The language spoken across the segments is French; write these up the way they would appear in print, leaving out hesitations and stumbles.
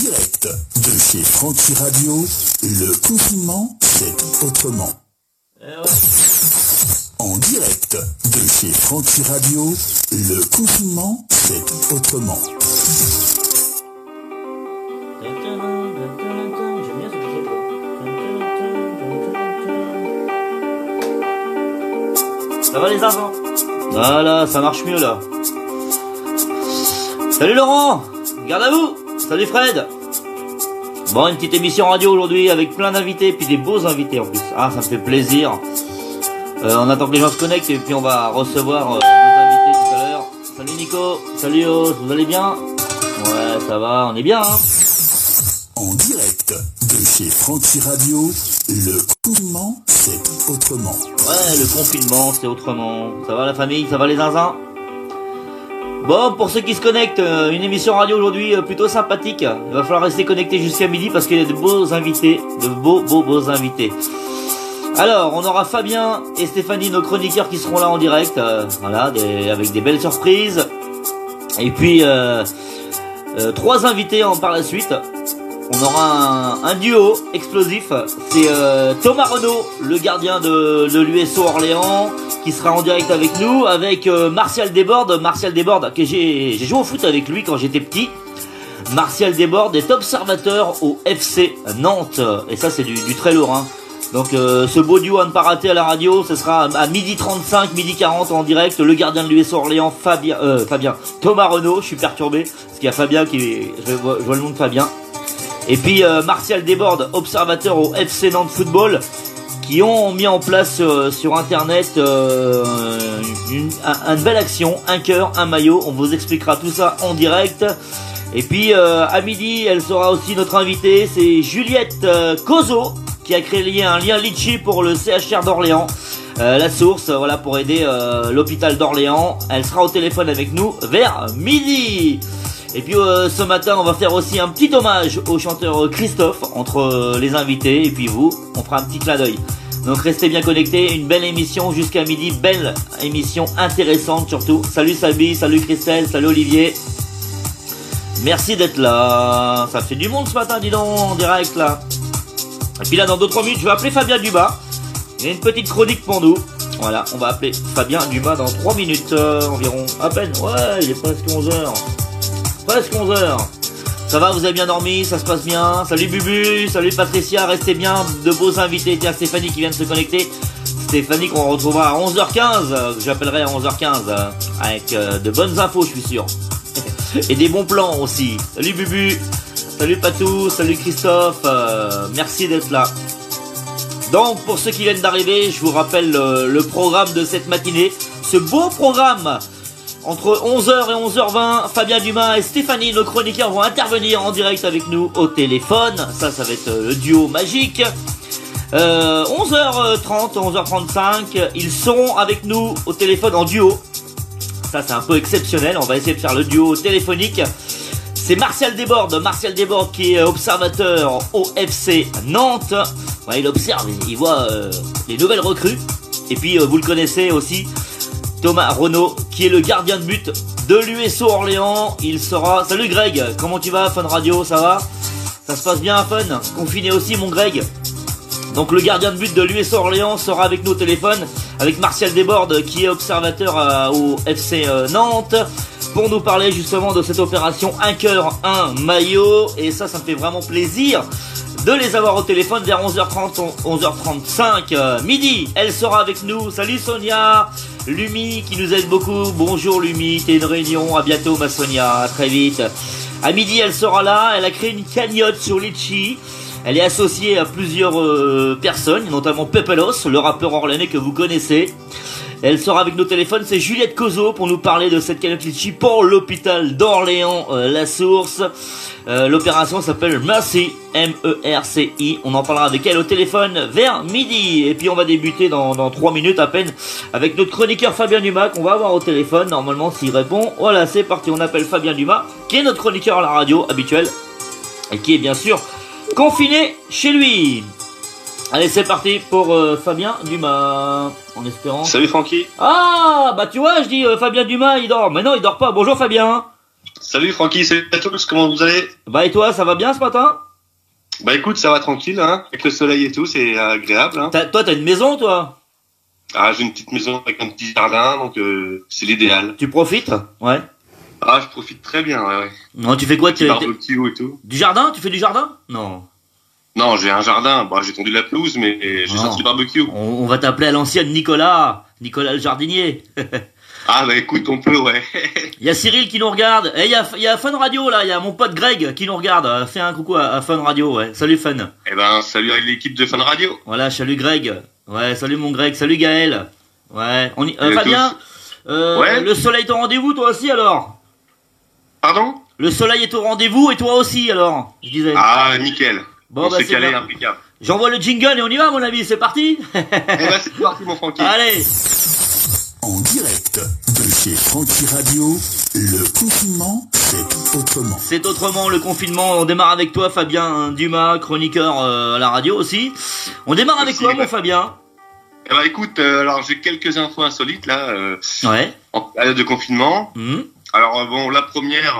direct de chez Frankie Radio, le confinement, c'est autrement. En direct de chez Frankie Radio, le confinement, c'est autrement. Ça va les enfants? Voilà, ça marche mieux là. Salut Laurent, garde à vous. Salut Fred. Bon, une petite émission radio aujourd'hui avec plein d'invités, puis des beaux invités en plus. Ah, ça me fait plaisir. On attend que les gens se connectent et puis on va recevoir nos invités tout à l'heure. Salut Nico, salut Os, vous allez bien? Ouais, ça va, on est bien hein. En direct de chez Frankie Radio, le confinement, c'est autrement. Ouais, le confinement, c'est autrement. Ça va la famille, ça va les zinzins? Bon, pour ceux qui se connectent, une émission radio aujourd'hui plutôt sympathique. Il va falloir rester connecté jusqu'à midi parce qu'il y a de beaux invités, de beaux invités. Alors, on aura Fabien et Stéphanie, nos chroniqueurs qui seront là en direct, voilà, avec des belles surprises. Et puis, 3 invités par la suite. On aura un duo explosif, c'est Thomas Renaud, le gardien de l'USO Orléans, qui sera en direct avec nous, avec Martial Desbordes, que j'ai joué au foot avec lui quand j'étais petit. Martial Desbordes est observateur au FC Nantes, et ça c'est du très lourd hein. Donc ce beau duo à ne pas rater à la radio, ce sera à 12h35, 12h40 en direct, le gardien de l'USO Orléans, Thomas Renaud, je suis perturbé, parce qu'il y a Fabien je vois le nom de Fabien. Et puis Martial Desbordes, observateur au FC Nantes Football, qui ont mis en place sur internet une belle action, un cœur, un maillot, on vous expliquera tout ça en direct. Et puis à midi, elle sera aussi notre invitée, c'est Juliette Cozo, qui a créé un lien Litchi pour le CHR d'Orléans, la source, voilà, pour aider l'hôpital d'Orléans. Elle sera au téléphone avec nous vers midi. Et puis ce matin, on va faire aussi un petit hommage au chanteur Christophe entre les invités et puis vous, on fera un petit clin d'œil. Donc restez bien connectés, une belle émission jusqu'à midi, belle émission intéressante surtout. Salut Sabi, salut Christelle, salut Olivier. Merci d'être là. Ça fait du monde ce matin, dis donc, en direct là. Et puis là, dans 2-3 minutes, je vais appeler Fabien Dumas. Il y a une petite chronique pour nous. Voilà, on va appeler Fabien Dumas dans 3 minutes environ. À peine, ouais, il est presque 11h. Presque 11h. Ça va, vous avez bien dormi, ça se passe bien. Salut Bubu, salut Patricia, restez bien, de beaux invités. Tiens, Stéphanie qui vient de se connecter. Stéphanie qu'on retrouvera à 11h15, que j'appellerai à 11h15, avec de bonnes infos, je suis sûr. Et des bons plans aussi. Salut Bubu, salut Patou, salut Christophe, merci d'être là. Donc, pour ceux qui viennent d'arriver, je vous rappelle le programme de cette matinée. Ce beau programme. Entre 11h et 11h20, Fabien Dumas et Stéphanie, nos chroniqueurs, vont intervenir en direct avec nous au téléphone. Ça va être le duo magique. 11h30, 11h35, ils seront avec nous au téléphone en duo. Ça, c'est un peu exceptionnel. On va essayer de faire le duo téléphonique. C'est Martial Desbordes qui est observateur au FC Nantes. Ouais, il observe, il voit les nouvelles recrues. Et puis, vous le connaissez aussi, Thomas Renaud, qui est le gardien de but de l'USO Orléans. Il sera... Salut Greg, comment tu vas, Fun Radio, ça va? Ça se passe bien, Fun? Confiné aussi, mon Greg? Donc le gardien de but de l'USO Orléans sera avec nous au téléphone, avec Martial Desbordes, qui est observateur au FC Nantes, pour nous parler justement de cette opération un cœur, un maillot. Et ça me fait vraiment plaisir de les avoir au téléphone vers 11h30, 11h35, midi. Elle sera avec nous. Salut Sonia, Lumi qui nous aide beaucoup. Bonjour Lumi, t'es une réunion. À bientôt ma Sonia, à très vite. À midi, elle sera là. Elle a créé une cagnotte sur Litchi. Elle est associée à plusieurs personnes, notamment Pepelos, le rappeur orléanais que vous connaissez. Elle sera avec nos téléphones, c'est Juliette Cozo pour nous parler de cette cagnotte Litchi pour l'hôpital d'Orléans, la source. L'opération s'appelle Mercy, M-E-R-C-I. On en parlera avec elle au téléphone vers midi. Et puis on va débuter dans 3 minutes à peine avec notre chroniqueur Fabien Dumas qu'on va avoir au téléphone. Normalement s'il répond, voilà c'est parti, on appelle Fabien Dumas qui est notre chroniqueur à la radio habituel et qui est bien sûr confiné chez lui. Allez, c'est parti pour Fabien Dumas, en espérant... Salut Francky. Ah, bah tu vois, je dis Fabien Dumas, il dort. Mais non, il dort pas. Bonjour Fabien. Salut Francky, salut à tous, comment vous allez? Bah et toi, ça va bien ce matin? Bah écoute, ça va tranquille, hein, avec le soleil et tout, c'est agréable. Hein. Toi, t'as une maison, toi? Ah, j'ai une petite maison avec un petit jardin, donc c'est l'idéal. Tu profites? Ouais. Ah, je profite très bien, ouais. Non, tu fais quoi? Petit barbecue et tout. Du jardin? Tu fais du jardin? Non. Non, j'ai un jardin, bah, j'ai tendu la pelouse, mais j'ai sorti le barbecue. On va t'appeler à l'ancienne Nicolas le jardinier. Ah bah écoute, on peut, ouais. Il y a Cyril qui nous regarde. Et il y a Fun Radio là, il y a mon pote Greg qui nous regarde. Fais un coucou à Fun Radio, ouais. Salut Fun. Eh ben, salut à l'équipe de Fun Radio. Voilà, salut Greg. Ouais, salut mon Greg, salut Gaël. Ouais, Fabien, ouais. Le soleil est au rendez-vous toi aussi alors? Pardon? Le soleil est au rendez-vous et toi aussi alors, je disais. Ah, nickel. Bon, on bah, s'est calé, bien. impeccable. J'envoie le jingle et on y va mon ami, c'est parti. Eh ben, c'est parti mon Francky. Allez. En direct de chez Francky Radio, le confinement, c'est autrement. C'est autrement le confinement. On démarre avec toi, Fabien Dumas, chroniqueur à la radio aussi. On démarre avec toi, mon Fabien. Eh ben, écoute, alors j'ai quelques infos insolites là. Ouais. En période de confinement. Alors bon, la première,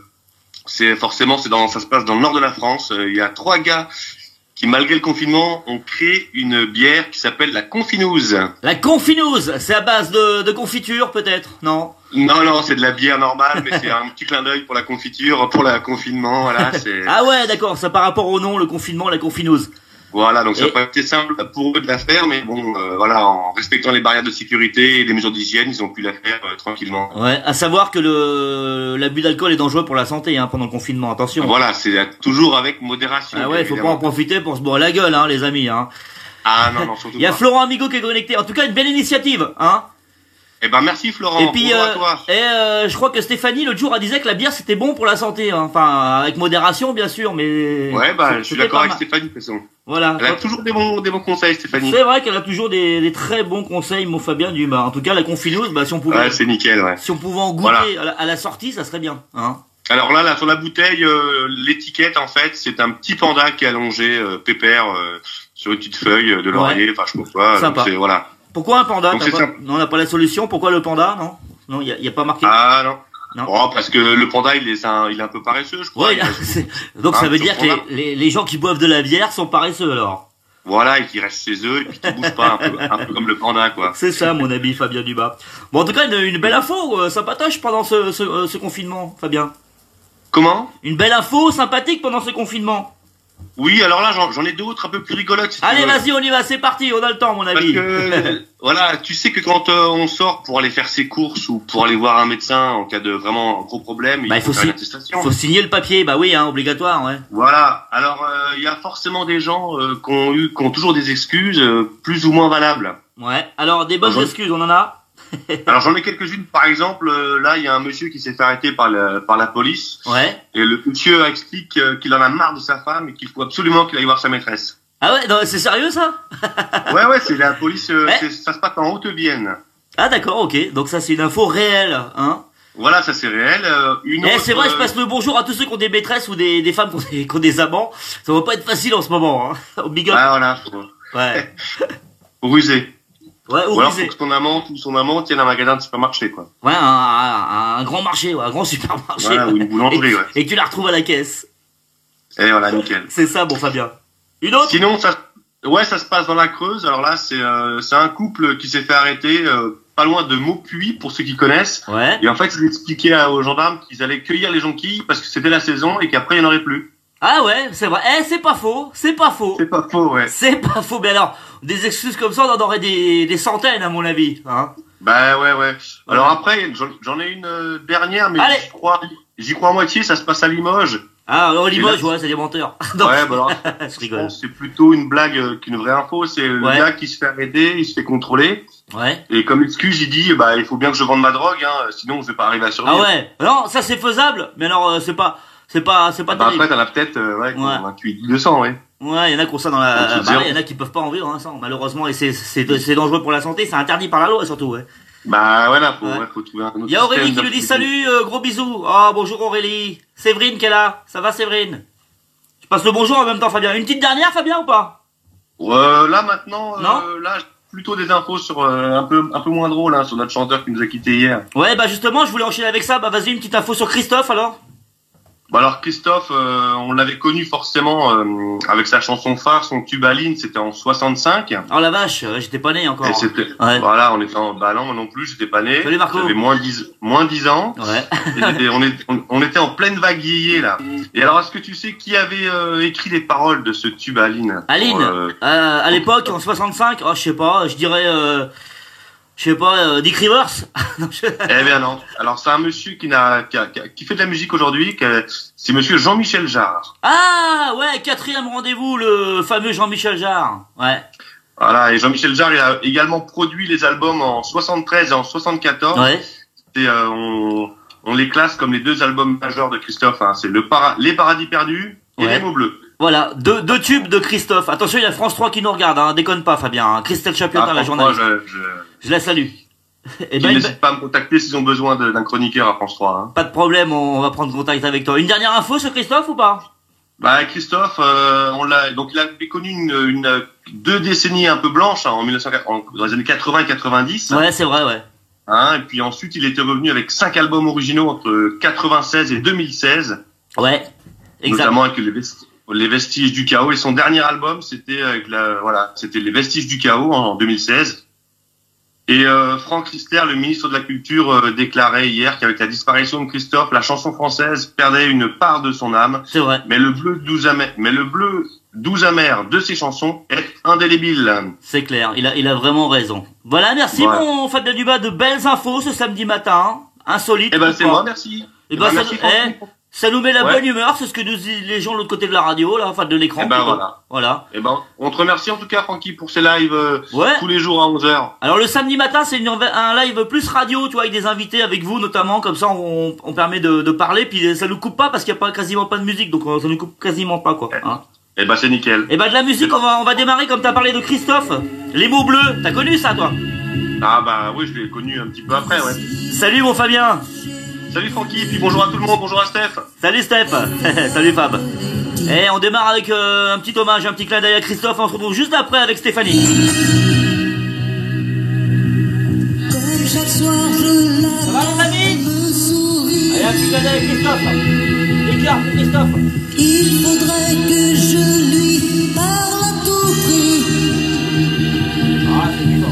ça se passe dans le nord de la France. Il y a 3 gars qui, malgré le confinement, ont créé une bière qui s'appelle la Confinouse. La Confinouse, c'est à base de confiture peut-être, non? Non, c'est de la bière normale, mais c'est un petit clin d'œil pour la confiture, pour le confinement, voilà. Ah ouais, d'accord, ça par rapport au nom, le confinement, la Confinouse. Voilà, donc ça n'a pas été simple pour eux de la faire, mais bon, voilà, en respectant les barrières de sécurité et les mesures d'hygiène, ils ont pu la faire tranquillement. Ouais, à savoir que l'abus d'alcool est dangereux pour la santé, hein, pendant le confinement, attention. Voilà, c'est toujours avec modération. Ah ouais, faut pas en profiter pour se boire la gueule, hein, les amis, hein. Ah non, surtout pas. Il y a Florent Amigo qui est connecté, en tout cas une belle initiative, hein. Eh ben merci Florent. Et puis à toi. je crois que Stéphanie l'autre jour a disait que la bière c'était bon pour la santé, hein. Enfin avec modération bien sûr, mais ouais je suis d'accord avec Stéphanie de toute façon. Voilà. Elle a toujours des bons conseils Stéphanie. C'est vrai qu'elle a toujours des très bons conseils, mon Fabien Dumas. En tout cas la Confinouse, si on pouvait. Ouais, c'est nickel, ouais. Si on pouvait en goûter à la sortie, ça serait bien, hein. Alors là sur la bouteille, l'étiquette en fait c'est un petit panda qui est allongé pépère sur une petite feuille de laurier, enfin je sais pas quoi. Sympa. Donc, voilà. Pourquoi un panda? On n'a pas la solution. Pourquoi le panda? Non, il y a pas marqué. Ah non. Oh, parce que le panda il est un peu paresseux, je crois. Ouais, donc ça veut dire que les gens qui boivent de la bière sont paresseux alors. Voilà, et qui restent chez eux et puis qui bougent pas, un peu comme le panda quoi. C'est ça mon ami Fabien Dumas. Bon en tout cas une belle info sympatoche pendant ce confinement, Fabien. Comment? Une belle info sympathique pendant ce confinement. Oui, alors là, j'en ai d'autres un peu plus rigolotes. Si allez, vas-y, on y va, c'est parti, on a le temps, mon ami. Parce que, voilà, tu sais que quand on sort pour aller faire ses courses ou pour aller voir un médecin en cas de vraiment gros problème, il faut faire une attestation. Faut signer le papier, bah oui, hein, obligatoire, ouais. Voilà. Alors, il y a forcément des gens qui ont toujours des excuses plus ou moins valables. Ouais. Alors, des bonnes excuses, on en a. Alors j'en ai quelques-unes. Par exemple, là il y a un monsieur qui s'est fait arrêter par la police. Ouais. Et le monsieur explique qu'il en a marre de sa femme et qu'il faut absolument qu'il aille voir sa maîtresse. Ah ouais, non, c'est sérieux ça? Ouais, c'est la police. Ça se passe en Haute-Vienne. Ah d'accord, ok. Donc ça c'est une info réelle, hein. Voilà, ça c'est réel. C'est vrai, je passe le bonjour à tous ceux qui ont des maîtresses ou des femmes qui ont des amants. Ça va pas être facile en ce moment, hein. Big up. Ah voilà. Ouais. Rusé. Ouais, ou alors faut que ton amant ou son amant tienne un magasin de supermarché, quoi. Ouais, un grand marché, un grand supermarché. Voilà, ou une boulangerie, ouais. Et que tu la retrouves à la caisse. Et voilà, nickel. C'est ça, bon Fabien. Une autre? Sinon, ça se passe dans la Creuse. Alors là, c'est un couple qui s'est fait arrêter pas loin de Maupuy, pour ceux qui connaissent. Ouais. Et en fait, ils expliquaient aux gendarmes qu'ils allaient cueillir les jonquilles parce que c'était la saison et qu'après, il n'y en aurait plus. Ah ouais, c'est vrai. C'est pas faux. C'est pas faux, ouais. C'est pas faux. Mais alors, des excuses comme ça, on en aurait des centaines, à mon avis, hein. Bah ouais. Alors après, j'en ai une dernière, mais j'y crois à moitié, ça se passe à Limoges. Ah, alors Limoges, ouais, c'est des menteurs. Donc, ouais, bah alors, je rigole. C'est plutôt une blague qu'une vraie info. C'est le gars qui se fait arrêter, il se fait contrôler. Ouais. Et comme excuse, il dit, il faut bien que je vende ma drogue, hein, sinon je vais pas arriver à survivre. Ah ouais. Non, ça c'est faisable, mais alors c'est pas terrible. Après, t'en as peut-être, un QI 200, ouais. Ouais, il y en a qui ont ça dans la, il y en a qui peuvent pas en vivre, hein, ça, malheureusement, et c'est dangereux pour la santé, c'est interdit par la loi, surtout, ouais. Bah, voilà, faut trouver un autre. Il y a Aurélie qui nous dit salut, gros bisous. Oh, bonjour Aurélie. Séverine qui est là. Ça va, Séverine? Je passe le bonjour en même temps, Fabien. Une petite dernière, Fabien, ou pas? Là, maintenant, non là, plutôt des infos sur un peu moins drôle hein, sur notre chanteur qui nous a quitté hier. Ouais, bah justement, je voulais enchaîner avec ça. Bah vas-y, une petite info sur Christophe alors. Bah alors Christophe, on l'avait connu forcément avec sa chanson phare, son tube Aline, c'était en 65. Oh la vache, j'étais pas né encore. Et c'était, ouais. voilà, on était en, bah non, moi non plus, j'étais pas né. Salut Marco. J'avais moins 10 ans. Ouais. Et on était en pleine vague yéyé là. Et alors, est-ce que tu sais qui avait écrit les paroles de ce tube Aline? Aline, à l'époque, en 65, oh je sais pas, je dirais... Je sais pas, Dick Rivers. Eh bien non. Alors c'est un monsieur qui fait de la musique aujourd'hui. C'est monsieur Jean-Michel Jarre. Ah ouais, 4e rendez-vous, le fameux Jean-Michel Jarre. Ouais. Voilà. Et Jean-Michel Jarre, il a également produit les albums en 73 et en 74. Ouais. Et on les classe comme les 2 albums majeurs de Christophe. Hein. C'est Les Paradis Perdus et ouais. Les Mots Bleus. Voilà, deux tubes de Christophe. Attention, il y a France 3 qui nous regarde, hein. Déconne pas, Fabien. Hein. Christelle Chapiotin, la journaliste. Je la salue. Et ben, n'hésite pas à me contacter s'ils ont besoin d'un chroniqueur à France 3. Hein. Pas de problème, on va prendre contact avec toi. Une dernière info sur Christophe ou pas? Bah Christophe, donc il avait connu 2 décennies un peu blanches hein, dans les années 80 et 90. Ouais, c'est vrai, ouais. Hein, et puis ensuite il était revenu avec 5 albums originaux entre 96 et 2016. Ouais, exact. Notamment avec les Vestiges du Chaos. Et son dernier album, c'était c'était Les Vestiges du Chaos en 2016. Et Franck Riester, le ministre de la Culture, déclarait hier qu'avec la disparition de Christophe, la chanson française perdait une part de son âme. C'est vrai. Mais le bleu doux amer de ses chansons est indélébile. C'est clair, il a vraiment raison. Voilà, merci mon Fabien Dubas, de belles infos ce samedi matin. Insolite. Eh ben c'est moi, merci. Eh ben, merci ça nous met la bonne humeur, c'est ce que nous disent les gens de l'autre côté de la radio, là, enfin de l'écran. Eh ben voilà. Eh ben, on te remercie en tout cas, Francky, pour ces lives tous les jours à 11h. Alors le samedi matin, c'est un live plus radio, tu vois, avec des invités, avec vous notamment, comme ça on permet de parler, puis ça nous coupe pas parce qu'il y a quasiment pas de musique, donc ça nous coupe quasiment pas, quoi. Hein. Eh ben c'est nickel. Eh ben de la musique, on va démarrer comme t'as parlé de Christophe. Les Mots Bleus, t'as connu ça, toi? Ah bah oui, je l'ai connu un petit peu après, ouais. Salut mon Fabien. Salut Francky, et puis bonjour à tout le monde, bonjour à Steph. Salut Steph. Salut Fab. Et on démarre avec un petit hommage, un petit clin d'œil à Christophe. On se retrouve juste après avec Stéphanie. Comme chaque soir je la Ça va les amis? me sourit. Allez, un petit clin d'œil à Christophe. Écart pour Christophe. Il faudrait que je lui parle à tout prix. Ah, c'est vivant.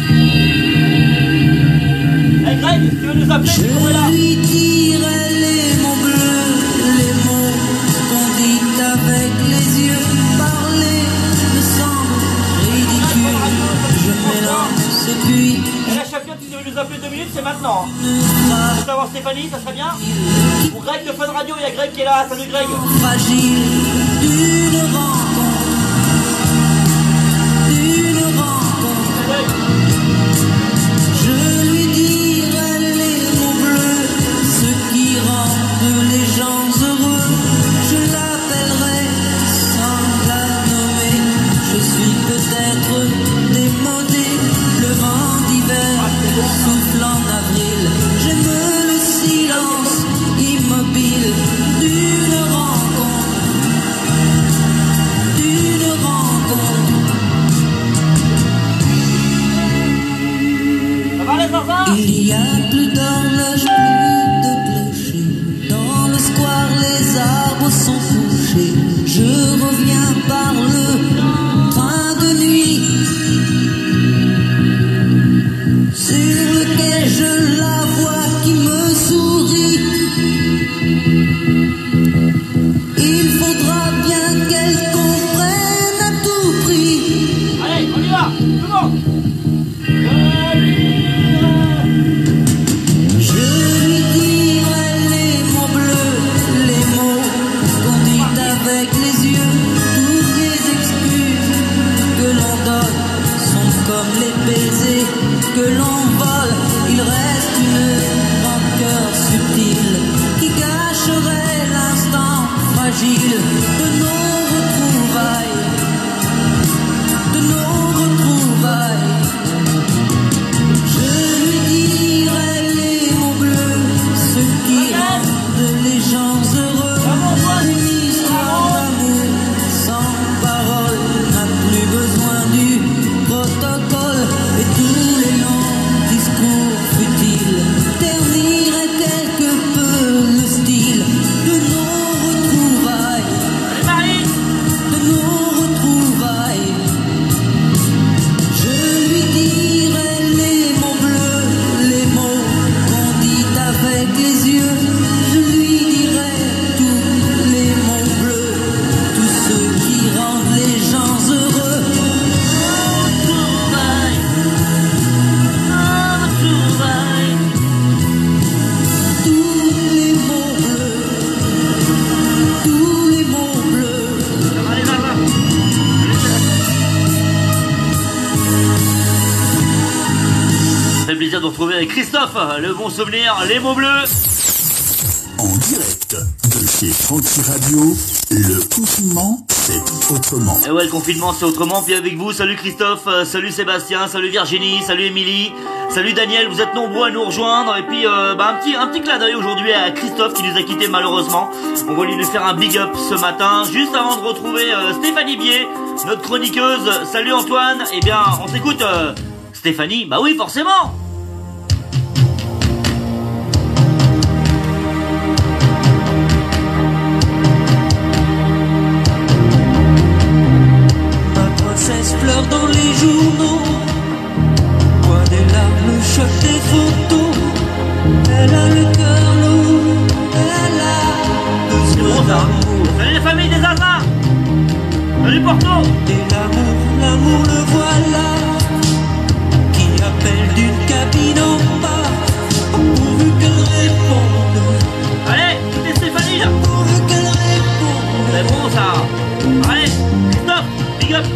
Hey Greg, si tu veux nous appeler, tu pourrais là. Je lui dirai les mots bleus, les mots qu'on dit avec les yeux. Parler me semble ridicule. Je m'élance et puis Et là, chacun, si tu veux nous appeler 2 minutes, c'est maintenant. Pour savoir Stéphanie, ça serait bien. Pour Greg de Fun Radio, il y a Greg qui est là. Salut Greg. fragile d'une rencontre. Je lui dirai les mots bleus, ce qui rend les gens heureux. Je l'appellerai sans la nommer. Je suis peut-être démodé, le vent d'hiver souffle en avril. J'aime le silence immobile d'une rencontre. Ça va les enfants? Il y a plus d'horloge, plus de clocher. Dans le square, les arbres sont couchés. Je reviens par le train de nuit. Sur le quai, je la vois qui me sourit. Il faudra bien qu'elle comprenne à tout prix. Allez, on y va, tout le monde. Je lui dirai les mots bleus, les mots qu'on dit avec les yeux. Toutes les excuses que l'on donne sont comme les baisers que l'on vole. Il reste une rancœur subtile qui gâcherait l'instant fragile de nos retrouvailles. De nos retrouvailles. Je lui dirai les mots bleus, ce qui rendent les gens heureux. Une histoire d'amour sans parole n'a plus besoin du protocole. retrouver avec Christophe, le bon souvenir, les mots bleus. En direct de chez Franchi Radio, le confinement, c'est autrement. Et ouais, le confinement, c'est autrement. Puis avec vous, salut Christophe, salut Sébastien, salut Virginie, salut Émilie, salut Daniel. Vous êtes nombreux à nous rejoindre. Et puis, un petit clin d'œil aujourd'hui à Christophe qui nous a quittés malheureusement. On va lui faire un big up ce matin. Juste avant de retrouver Stéphanie Bier, notre chroniqueuse. Salut Antoine. Eh bien, on s'écoute Stéphanie. Bah oui, forcément. Pleure dans les journaux, voit des larmes, choque des photos. Elle a le cœur lourd, elle a besoin d'amour. Salut les familles des Azins. Salut Porto. Et l'amour le voilà, qui appelle d'une cabine en bas, pourvu qu'elle réponde. Allez, c'est Stéphanie là. Pourvu qu'elle réponde. C'est bon ça. Allez, Christophe, big up.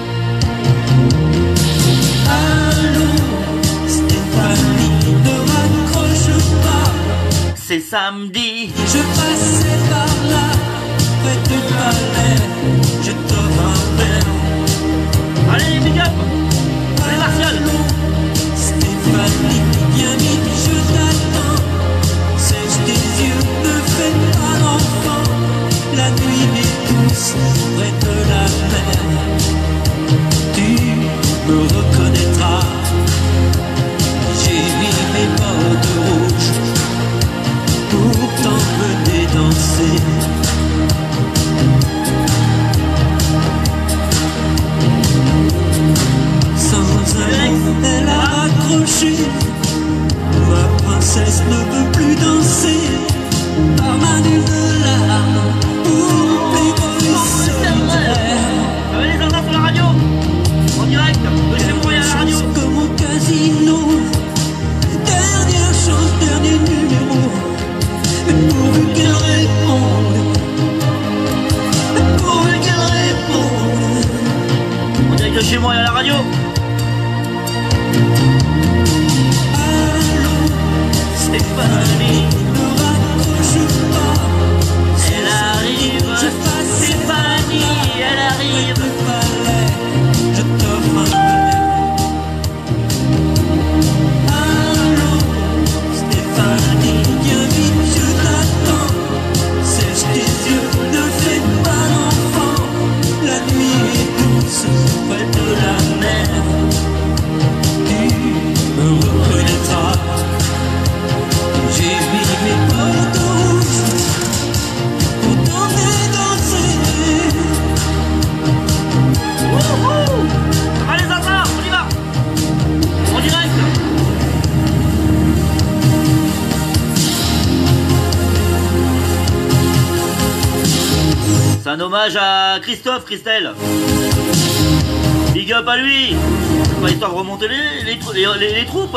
Stéphanie, ne raccroche pas. C'est samedi. Je passais par là, près du palais. Je t'offre un verre. Allez, big up. Allez, Martial. Stéphanie, viens vite, je t'attends. Sèche tes yeux, ne fais pas l'enfant. La nuit est douce, près de la mer. Tu me reconnaîtras. J'ai mis mes bottes rouges pour t'emmener danser. Sans un mot, elle a raccroché. Ma princesse ne veut plus danser. Par ma nuit de larmes, pour Playboy solitaire. Allez, les Azins sur la radio. En direct, de chez moi et à la radio. Comme au casino, dernière chance, dernier numéro. Pourvu qu'elle réponde, pourvu qu'elle réponde. En direct de chez moi et à la radio. Allô, Stéphanie, ne raccroche pas. Elle arrive, Stéphanie, elle arrive. Le palais, je t'offre un verre. Allô, Stéphanie, viens vite, je t'attends. Sèche tes yeux, ne fais pas l'enfant. La nuit est douce, près de la mer. Tu me reconnaîtras. J'ai mis mes bottes rouges pour t'emmener danser. Wouhou. Allez, les Azins, on y va. En direct. C'est un hommage à Christophe, Christelle. Big up à lui. C'est pas histoire de remonter les troupes.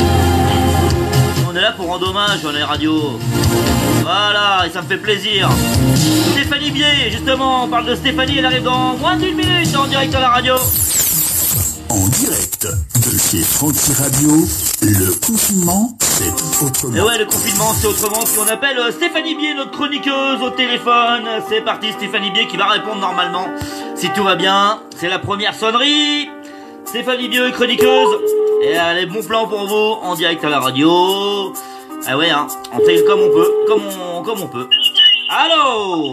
On est là pour rendre hommage dans les radios. Voilà, et ça me fait plaisir. Stéphanie Bier, justement, on parle de Stéphanie, elle arrive dans moins d'une minute en direct à la radio. En direct de chez Franchi Radio, le confinement, c'est autrement. Et ouais, le confinement, c'est autrement. Puis on appelle Stéphanie Bier, notre chroniqueuse, au téléphone. C'est parti, Stéphanie Bier qui va répondre normalement. Si tout va bien, c'est la première sonnerie. Stéphanie Bier, chroniqueuse. Et elle a les bons plans pour vous, en direct à la radio. Ah ouais, hein, on fait comme on peut, comme on peut. Allô.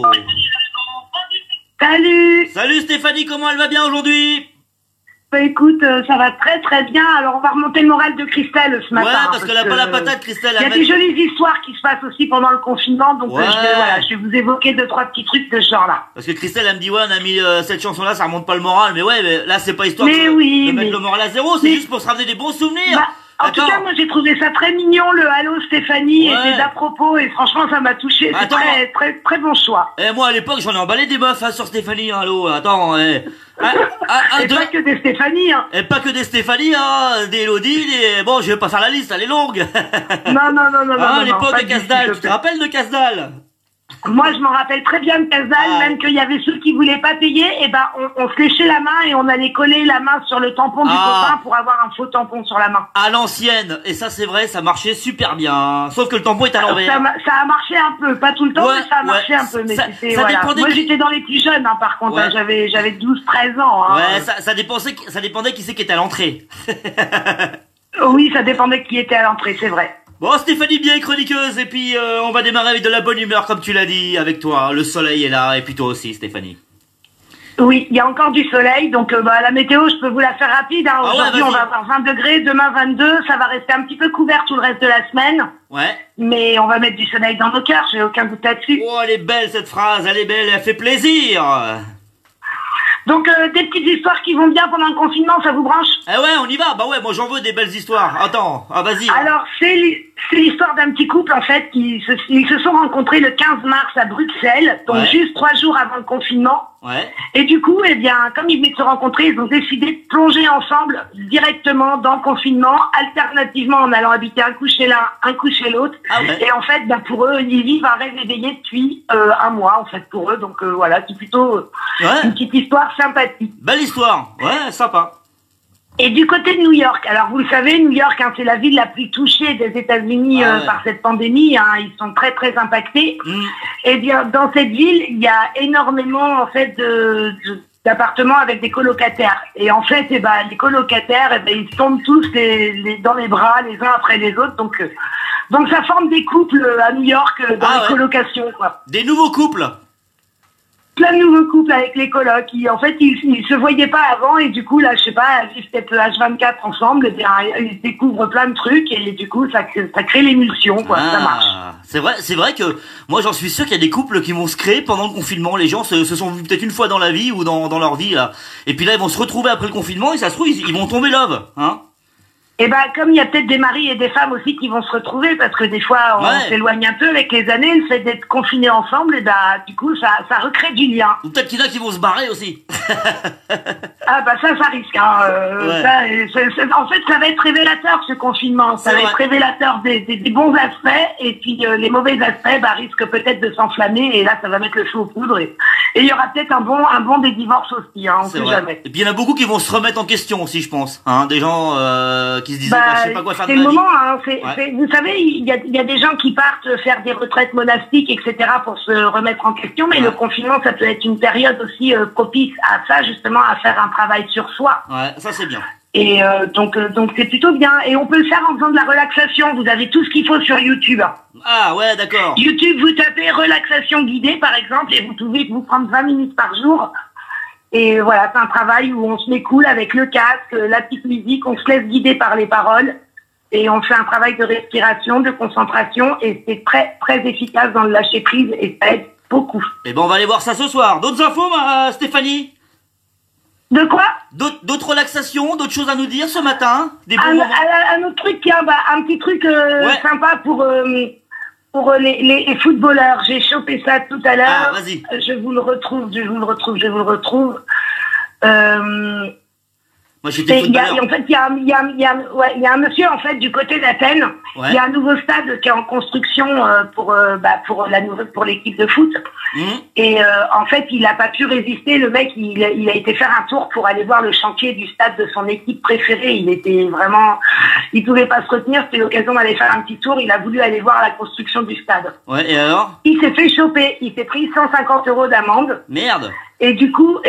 Salut. Salut Stéphanie, comment elle va bien aujourd'hui? Bah écoute, ça va très très bien. Alors on va remonter le moral de Christelle ce matin. Ouais, parce qu'elle a pas la patate, Christelle. Il y a des jolies histoires qui se passent aussi pendant le confinement, donc ouais. je vais vous évoquer 2-3 petits trucs de ce genre-là. Parce que Christelle, elle me dit, ouais, on a mis cette chanson-là, ça remonte pas le moral. Mais ouais, mais là, c'est pas histoire mais de oui, mettre le moral à zéro, c'est juste pour se ramener des bons souvenirs. Bah, en tout cas, moi j'ai trouvé ça très mignon, le Allô Stéphanie, ouais. et d'à propos, et franchement ça m'a touché. C'est très, très, très bon choix. Et moi à l'époque, j'en ai emballé des meufs hein, sur Stéphanie, hein, Allô, attends. Et pas que des Stéphanie, hein. Et pas que des Stéphanie, hein, des Elodie, des... Bon, je vais pas faire la liste, elle est longue. Non. À l'époque de Casdal, tu te rappelles de Casdal? Moi, je m'en rappelle très bien de Casal, même qu'il y avait ceux qui voulaient pas payer, et ben on se léchait la main et on allait coller la main sur le tampon du copain pour avoir un faux tampon sur la main. À l'ancienne, et ça c'est vrai, ça marchait super bien. Sauf que le tampon est à l'envers. Ça a marché un peu, pas tout le temps, mais ça a marché un peu. Mais c'était voilà. Moi, j'étais dans les plus jeunes, hein, par contre. Hein, j'avais 12-13 ans. Hein. Ouais, ça dépendait qui c'est qui était à l'entrée. Oui, ça dépendait qui était à l'entrée, c'est vrai. Bon, Stéphanie, bien chroniqueuse, et puis on va démarrer avec de la bonne humeur, comme tu l'as dit, avec toi. Le soleil est là, et puis toi aussi, Stéphanie. Oui, il y a encore du soleil, donc la météo, je peux vous la faire rapide. Hein. Aujourd'hui, on va avoir 20 degrés, demain 22, ça va rester un petit peu couvert tout le reste de la semaine. Ouais. Mais on va mettre du soleil dans nos cœurs, j'ai aucun doute là-dessus. Oh, elle est belle cette phrase, elle est belle, elle fait plaisir. Donc des petites histoires qui vont bien pendant le confinement, ça vous branche? Eh ouais, on y va. Bah ouais, moi j'en veux des belles histoires. Attends, vas-y. Alors c'est l'histoire d'un petit couple en fait ils se sont rencontrés le 15 mars à Bruxelles, donc juste 3 jours avant le confinement. Ouais. Et du coup, eh bien, comme ils venaient de se rencontrer, ils ont décidé de plonger ensemble directement dans le confinement, alternativement en allant habiter un coup chez l'un, un coup chez l'autre. Ah ouais. Et en fait, pour eux, ils vivent un rêve éveillé depuis un mois en fait pour eux. Donc voilà, c'est plutôt une petite histoire sympathique. Belle histoire, ouais, sympa. Et du côté de New York, alors vous le savez, New York, hein, c'est la ville la plus touchée des États-Unis par cette pandémie. Hein, ils sont très très impactés. Et bien dans cette ville, il y a énormément en fait d'appartements avec des colocataires. Et en fait, les colocataires, ils tombent tous dans les bras les uns après les autres. Donc ça forme des couples à New York dans les colocations, quoi. Des nouveaux couples. Plein de nouveaux couples avec les colocs qui, en fait, ils se voyaient pas avant et du coup, là, je sais pas, ils vivent peut-être H24 ensemble, et bien, ils découvrent plein de trucs et du coup, ça crée l'émulsion, quoi, ça marche. C'est vrai que moi, j'en suis sûr qu'il y a des couples qui vont se créer pendant le confinement. Les gens se sont vus peut-être une fois dans la vie ou dans leur vie, là. Et puis là, ils vont se retrouver après le confinement et ça se trouve, ils vont tomber love, hein. Et comme il y a peut-être des maris et des femmes aussi qui vont se retrouver, parce que des fois, on s'éloigne un peu avec les années, le fait d'être confinés ensemble, et du coup, ça recrée du lien. Ou peut-être qu'il y en a qui vont se barrer aussi. Ça risque, hein. En fait, ça va être révélateur, ce confinement. Ça va être révélateur des bons aspects, et puis les mauvais aspects, risquent peut-être de s'enflammer, et là, ça va mettre le feu aux poudres, et il y aura peut-être un bon des divorces aussi, hein, on sait jamais. Et puis il y en a beaucoup qui vont se remettre en question aussi, je pense, hein, des gens qui se disaient, je sais pas quoi faire de ma vie. C'est le moment, hein, vous savez, il y a des gens qui partent faire des retraites monastiques, etc., pour se remettre en question, mais le confinement, ça peut être une période aussi propice à ça, justement, à faire un travail sur soi. Ouais, ça c'est bien. Et donc c'est plutôt bien. Et on peut le faire en faisant de la relaxation. Vous avez tout ce qu'il faut sur YouTube. Ah ouais, d'accord. YouTube, vous tapez relaxation guidée, par exemple, et vous pouvez vous prendre 20 minutes par jour. Et voilà, c'est un travail où on se met cool avec le casque, la petite musique, on se laisse guider par les paroles. Et on fait un travail de respiration, de concentration, et c'est très, très efficace dans le lâcher prise, et ça aide beaucoup. Eh ben, on va aller voir ça ce soir. D'autres infos, Stéphanie? De quoi? D'autres relaxations, d'autres choses à nous dire ce matin? Des bons un autre truc, tiens, un petit truc sympa pour les footballeurs. J'ai chopé ça tout à l'heure. Ah, vas-y. Je vous le retrouve. Moi, j'étais footballeur. En fait, il y a un monsieur en fait du côté d'Athènes. Il y a un nouveau stade qui est en construction pour l'équipe de foot. Et en fait, il n'a pas pu résister. Le mec, il a été faire un tour pour aller voir le chantier du stade de son équipe préférée. Il pouvait pas se retenir. C'était l'occasion d'aller faire un petit tour. Il a voulu aller voir la construction du stade. Ouais. Et alors? Il s'est fait choper. Il s'est pris 150 € d'amende. Merde. Et du coup,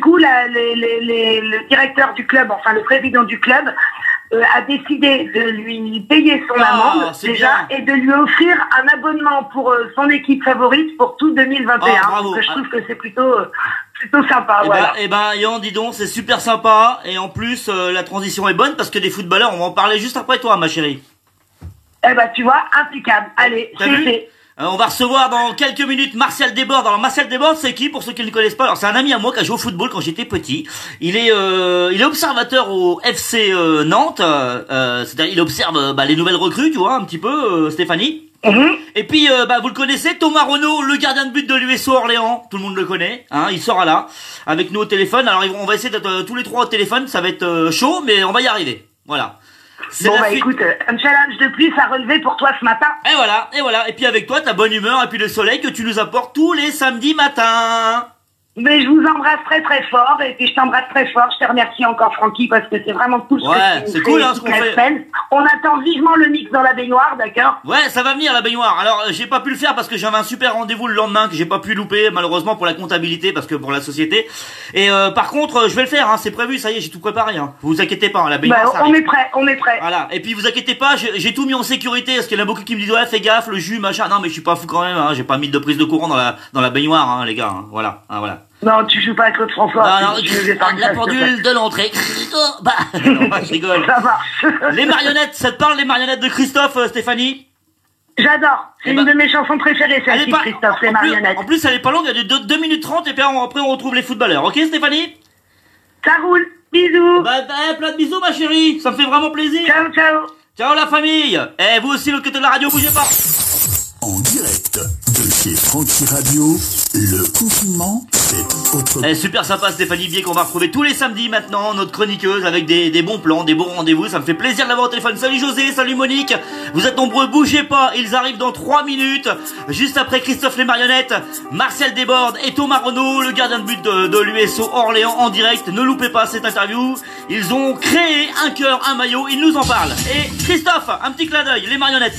le directeur du club, enfin le président du club, a décidé de lui payer son amende déjà et de lui offrir un abonnement pour son équipe favorite pour tout 2021. Bravo. Donc, je trouve que c'est plutôt sympa. Yann, dis donc, c'est super sympa. Et en plus, la transition est bonne parce que des footballeurs, on va en parler juste après toi, ma chérie. Tu vois, impeccable. Allez, c'est fait. On va recevoir dans quelques minutes Martial Desbordes. Alors Martial Desbordes, c'est qui pour ceux qui ne le connaissent pas? Alors c'est un ami à moi qui a joué au football quand j'étais petit. Il est observateur au FC Nantes. C'est-à-dire il observe les nouvelles recrues, tu vois, un petit peu, Stéphanie. Et puis vous le connaissez, Thomas Renaud, le gardien de but de l'USO Orléans. Tout le monde le connaît. Hein, il sera là avec nous au téléphone. Alors on va essayer d'être tous les trois au téléphone. Ça va être chaud, mais on va y arriver. Voilà. C'est bon, bah écoute, un challenge de plus à relever pour toi ce matin. Et voilà, et voilà. Et puis avec toi, ta bonne humeur et puis le soleil que tu nous apportes tous les samedis matins. Mais je vous embrasse très très fort et puis je t'embrasse très fort. Je te remercie encore Francky parce que c'est vraiment tout ce que tu c'est cool hein, ce qu'on fait. Semaine. On attend vivement le mix dans la baignoire, d'accord? Ouais, ça va venir la baignoire. Alors j'ai pas pu le faire parce que j'avais un super rendez-vous le lendemain que j'ai pas pu louper malheureusement pour la comptabilité parce que pour la société. Et par contre, je vais le faire. Hein, c'est prévu. Ça y est, j'ai tout préparé. Hein. Vous inquiétez pas. Hein, la baignoire. Ça on est prêt. Voilà. Et puis vous inquiétez pas, j'ai tout mis en sécurité parce qu'il y en a beaucoup qui me disent ouais fais gaffe le jus machin. Non mais je suis pas fou quand même. Hein, j'ai pas mis de prise de courant dans la baignoire hein, les gars. Hein, voilà. Hein, voilà. Non, tu joues pas avec Claude François. Non, la pendule de l'entrée. Bah, non, je rigole. Ça marche. Les marionnettes, ça te parle les marionnettes de Christophe, Stéphanie? J'adore. C'est une de mes chansons préférées, celle-ci, Christophe, les marionnettes. En plus, elle est pas longue, elle est de 2 minutes 30 et puis après on retrouve les footballeurs. Ok, Stéphanie? Ça roule. Bisous. Bah, plein de bisous, ma chérie. Ça me fait vraiment plaisir. Ciao, ciao. Ciao, la famille. Et vous aussi, l'autre côté de la radio, bougez pas. En direct de chez Francky Radio, le confinement, c'est autre... Super sympa Stéphanie Bier qu'on va retrouver tous les samedis maintenant, notre chroniqueuse avec des bons plans, des bons rendez-vous, ça me fait plaisir de l'avoir au téléphone. Salut José, salut Monique, vous êtes nombreux, bougez pas, ils arrivent dans 3 minutes, juste après Christophe les marionnettes, Martial Desbordes et Thomas Renaud, le gardien de but de l'USO Orléans en direct, ne loupez pas cette interview, ils ont créé un cœur, un maillot, ils nous en parlent. Et Christophe, un petit clin d'œil, les marionnettes.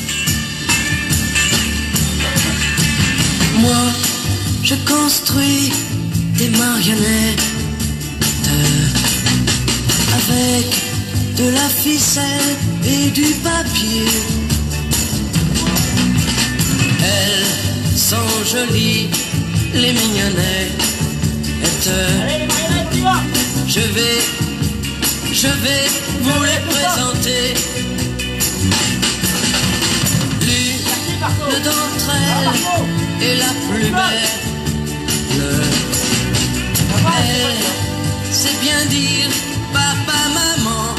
Moi, je construis des marionnettes avec de la ficelle et du papier. Elles sont jolies, les mignonnettes. Allez les marionnettes, tu vas. Je vais vous les présenter. L'une d'entre elles est la plus belle. Elle sait bien dire papa, maman.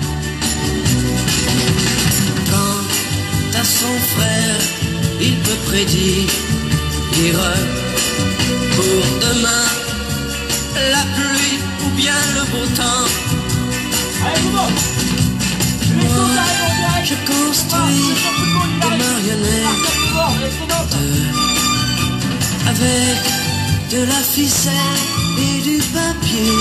Quant à son frère, il peut prédire pour demain la pluie ou bien le beau temps. Moi, je construis des marionnettes avec de la ficelle et du papier.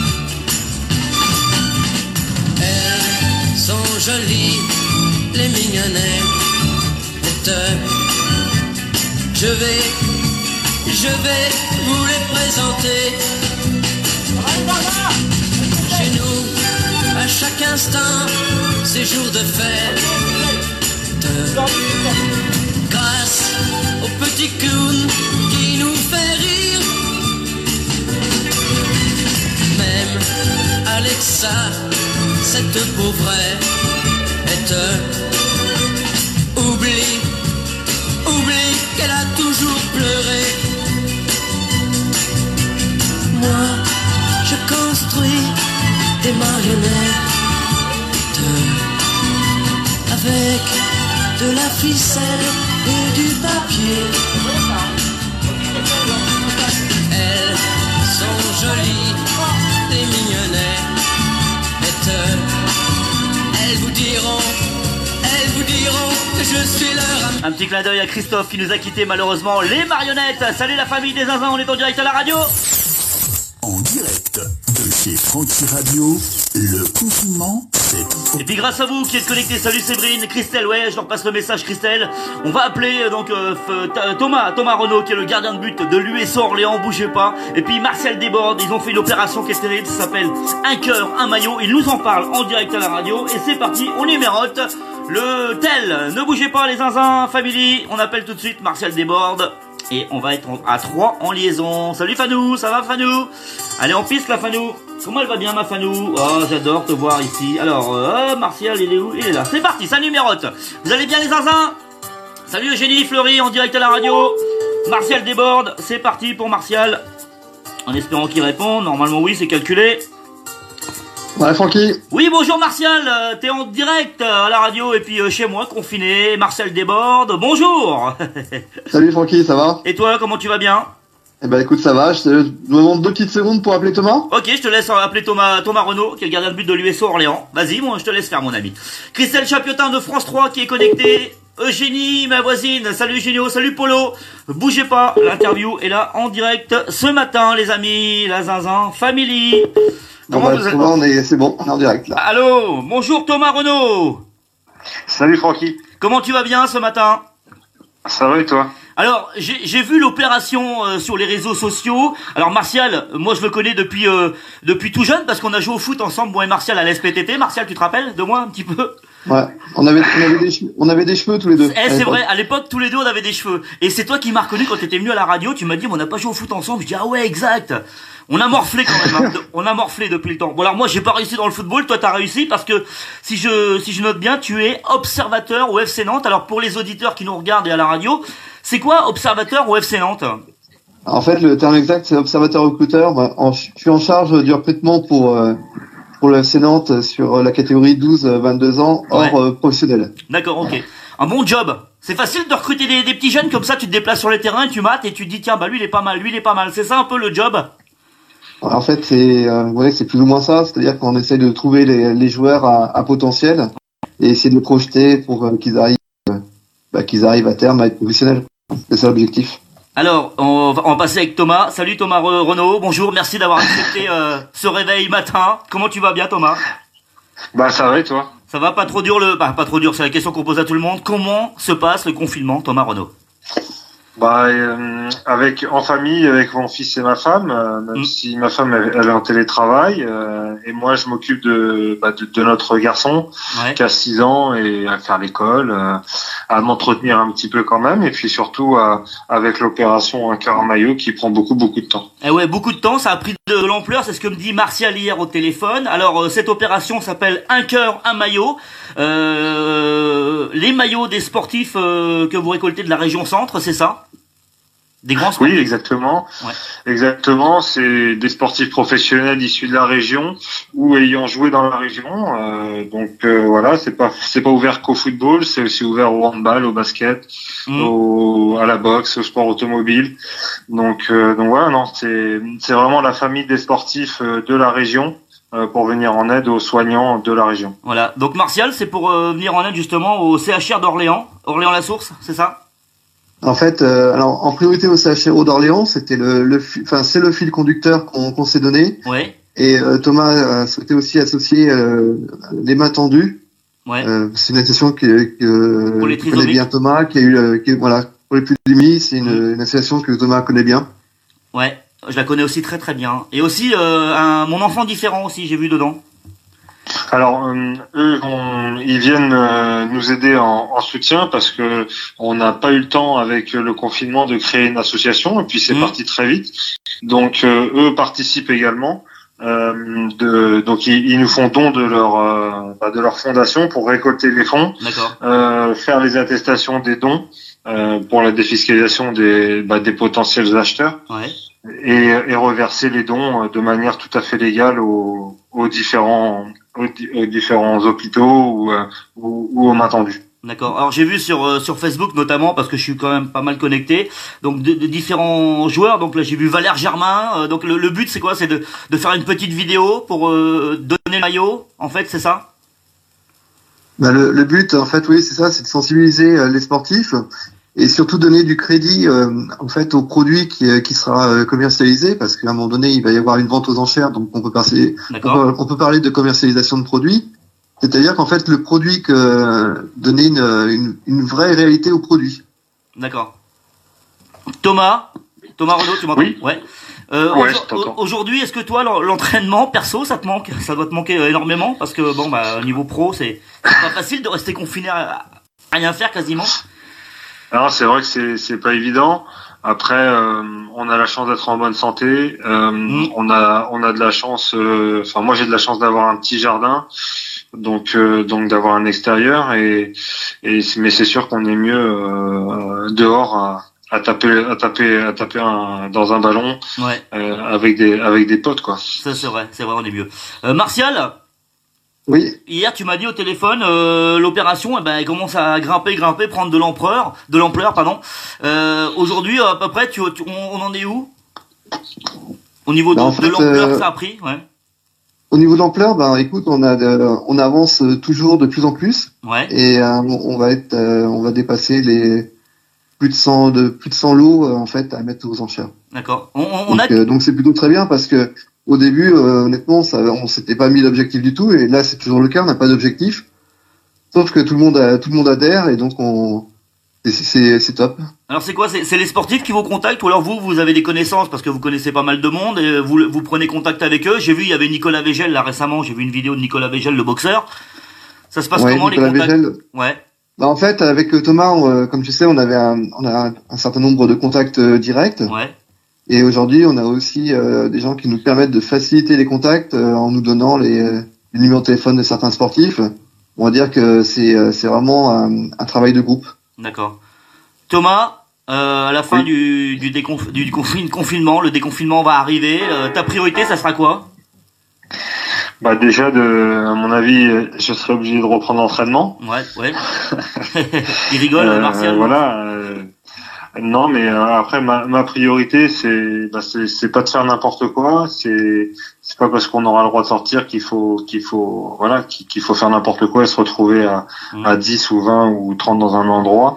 Elles sont jolies, les mignonnettes. Je vais vous les présenter. Chez nous, à chaque instant, c'est jour de fête. Grâce au petit clown qui nous fait rire. Même Alexa, cette pauvrette, oublie qu'elle a toujours pleuré. Moi, je construis des marionnettes avec de la ficelle et du papier. Elles sont jolies, les mignonnettes. Elles vous diront que je suis leur ami. Un petit clin d'œil à Christophe qui nous a quitté malheureusement. Les marionnettes. Salut la famille des zinzins, on est en direct à la radio. En direct de chez Francky Radio, le confinement, c'est... Et puis grâce à vous qui êtes connectés, salut Séverine, Christelle, ouais, je leur passe le message Christelle. On va appeler donc Thomas Renaud qui est le gardien de but de l'USO Orléans, bougez pas. Et puis Martial Desbordes, ils ont fait une opération qui est terrible, ça s'appelle un cœur, un maillot. Ils nous en parlent en direct à la radio et c'est parti, on numérote le tel. Ne bougez pas les zinzins, family, on appelle tout de suite Martial Desbordes. Et on va être à 3 en liaison. Salut Fanou, ça va Fanou? Allez en piste la Fanou. Comment elle va bien ma Fanou? Oh j'adore te voir ici. Alors Martial il est où? Il est là. C'est parti, ça numérote. Vous allez bien les zinzins? Salut Eugénie Fleury en direct à la radio. Martial Desbordes, c'est parti pour Martial. En espérant qu'il réponde. Normalement oui c'est calculé. Ouais Francky. Oui bonjour Martial, t'es en direct à la radio et puis chez moi confiné. Martial Desbordes, bonjour. Salut Francky, ça va? Et toi comment tu vas bien? Eh ben écoute, ça va, je me demande 2 petites secondes pour appeler Thomas. Ok, je te laisse appeler Thomas Renaud, qui est le gardien de but de l'USO Orléans. Vas-y, moi, je te laisse faire, mon ami. Christelle Chapiotin de France 3 qui est connectée. Eugénie, ma voisine. Salut Eugenio, salut Polo. Bougez pas, l'interview est là en direct ce matin, les amis. La Zinzin Family. Comment vous êtes? C'est bon, on est en direct là. Allô, bonjour Thomas Renaud. Salut Francky. Comment tu vas bien ce matin? Ça va et toi? Alors, j'ai vu l'opération sur les réseaux sociaux. Alors Martial, moi je le connais depuis tout jeune parce qu'on a joué au foot ensemble, moi et Martial à l'SPTT. Martial, tu te rappelles de moi un petit peu? Ouais, on avait des cheveux tous les deux. C'est vrai, à l'époque tous les deux on avait des cheveux. Et c'est toi qui m'as reconnu quand t'étais venu à la radio, tu m'as dit on n'a pas joué au foot ensemble. Je dis ah ouais, exact. On a morflé quand même, hein. On a morflé depuis le temps. Bon alors moi j'ai pas réussi dans le football, toi t'as réussi parce que si je note bien, tu es observateur au FC Nantes. Alors pour les auditeurs qui nous regardent et à la radio, c'est quoi observateur au FC Nantes? En fait, le terme exact c'est observateur recruteur. Je suis en charge du recrutement pour le FC Nantes sur la catégorie 12-22 ans hors professionnel. D'accord, ok. Un bon job. C'est facile de recruter des petits jeunes comme ça, tu te déplaces sur les terrains, tu mates et tu te dis tiens bah lui il est pas mal, lui il est pas mal. C'est ça un peu le job? En fait, c'est plus ou moins ça, c'est-à-dire qu'on essaie de trouver les joueurs à potentiel et essayer de les projeter pour qu'ils arrivent à terme à être professionnels. C'est ça l'objectif. Alors, on va passer avec Thomas. Salut Thomas Renaud, bonjour, merci d'avoir accepté ce réveil matin. Comment tu vas bien Thomas? Bah ça va et toi? Ça va, pas trop dur pas trop dur, c'est la question qu'on pose à tout le monde. Comment se passe le confinement, Thomas Renaud? Bah en famille avec mon fils et ma femme, même si ma femme elle est en télétravail et moi je m'occupe de notre garçon qui a 6 ans et à faire l'école, à m'entretenir un petit peu quand même et puis surtout avec l'opération Un cœur, un maillot qui prend beaucoup de temps. Eh ouais, beaucoup de temps, ça a pris de l'ampleur, c'est ce que me dit Martial hier au téléphone. Alors cette opération s'appelle Un cœur, un maillot. Les maillots des sportifs que vous récoltez de la région centre, c'est ça? Des grands sportifs. Oui, exactement. Ouais. Exactement, c'est des sportifs professionnels issus de la région ou ayant joué dans la région. Voilà, c'est pas ouvert qu'au football, c'est aussi ouvert au handball, au basket, à la boxe, au sport automobile. Donc voilà, non, c'est vraiment la famille des sportifs de la région. Pour venir en aide aux soignants de la région. Voilà. Donc Martial, c'est pour venir en aide justement au CHR d'Orléans, Orléans-la-Source, c'est ça? En fait, alors en priorité au CHRO d'Orléans, c'était c'est le fil conducteur qu'on s'est donné. Ouais. Et Thomas souhaitait aussi associer les mains tendues. Ouais. C'est une association que connaît bien Thomas, pour les plus démunis, c'est une association que Thomas connaît bien. Ouais. Je la connais aussi très très bien. Et aussi mon enfant différent aussi, j'ai vu dedans. Alors eux, ils viennent nous aider en soutien parce que on n'a pas eu le temps avec le confinement de créer une association et puis c'est parti très vite. Donc eux participent également. Donc ils nous font don de leur fondation pour récolter les fonds, faire les attestations des dons pour la défiscalisation des potentiels acheteurs. Ouais. Et reverser les dons de manière tout à fait légale aux différents hôpitaux ou aux mains tendues. D'accord. Alors j'ai vu sur Facebook notamment parce que je suis quand même pas mal connecté. Donc de différents joueurs. Donc là j'ai vu Valère Germain. Donc le but c'est quoi? C'est de faire une petite vidéo pour donner le maillot. En fait c'est ça? Bah le but en fait oui c'est ça, c'est de sensibiliser les sportifs. Et surtout donner du crédit en fait au produit qui sera commercialisé parce qu'à un moment donné il va y avoir une vente aux enchères donc on peut parler de commercialisation de produits, c'est-à-dire qu'en fait le produit donner une vraie réalité au produit. D'accord. Thomas Renaud, tu m'entends? Oui. Ouais. Ouais, je t'entends. Aujourd'hui, est-ce que toi l'entraînement perso ça te manque? Ça doit te manquer énormément parce que au niveau pro c'est pas facile de rester confiné à rien faire quasiment. Alors c'est vrai que c'est pas évident. Après, on a la chance d'être en bonne santé. On a de la chance. Moi j'ai de la chance d'avoir un petit jardin, donc d'avoir un extérieur. Mais c'est sûr qu'on est mieux dehors à taper dans un ballon avec des potes quoi. Ça c'est vrai, on est mieux. Martial. Oui. Hier, tu m'as dit au téléphone, l'opération, elle commence à grimper, prendre de l'ampleur, pardon. Aujourd'hui, à peu près, on en est où? Au niveau de l'ampleur que ça a pris, ouais. Au niveau de l'ampleur, ben écoute, on avance toujours de plus en plus. Ouais. Et on va dépasser les plus de 100 lots en fait à mettre aux enchères. D'accord. Donc c'est plutôt très bien parce que au début, honnêtement, on s'était pas mis d'objectif du tout, et là c'est toujours le cas, on n'a pas d'objectif. Sauf que tout le monde adhère, et donc c'est top. Alors c'est quoi, c'est les sportifs qui vous contactent, ou alors vous avez des connaissances parce que vous connaissez pas mal de monde et vous prenez contact avec eux. J'ai vu, il y avait Nicolas Végel là récemment, j'ai vu une vidéo de Nicolas Végel, le boxeur. Ça se passe comment Nicolas les contacts Végel. Ouais. Bah en fait avec Thomas, comme tu sais, on a un certain nombre de contacts directs. Ouais. Et aujourd'hui, on a aussi des gens qui nous permettent de faciliter les contacts en nous donnant les numéros de téléphone de certains sportifs. On va dire que c'est vraiment un travail de groupe. D'accord. Thomas, à la fin du confinement, le déconfinement va arriver. Ta priorité, ça sera quoi? Bah déjà, à mon avis, je serai obligé de reprendre l'entraînement. Ouais. Il rigole, Martial. Voilà. Non, mais après ma priorité c'est pas de faire n'importe quoi, c'est pas parce qu'on aura le droit de sortir qu'il faut faire n'importe quoi et se retrouver à 10 ou 20 ou 30 dans un endroit.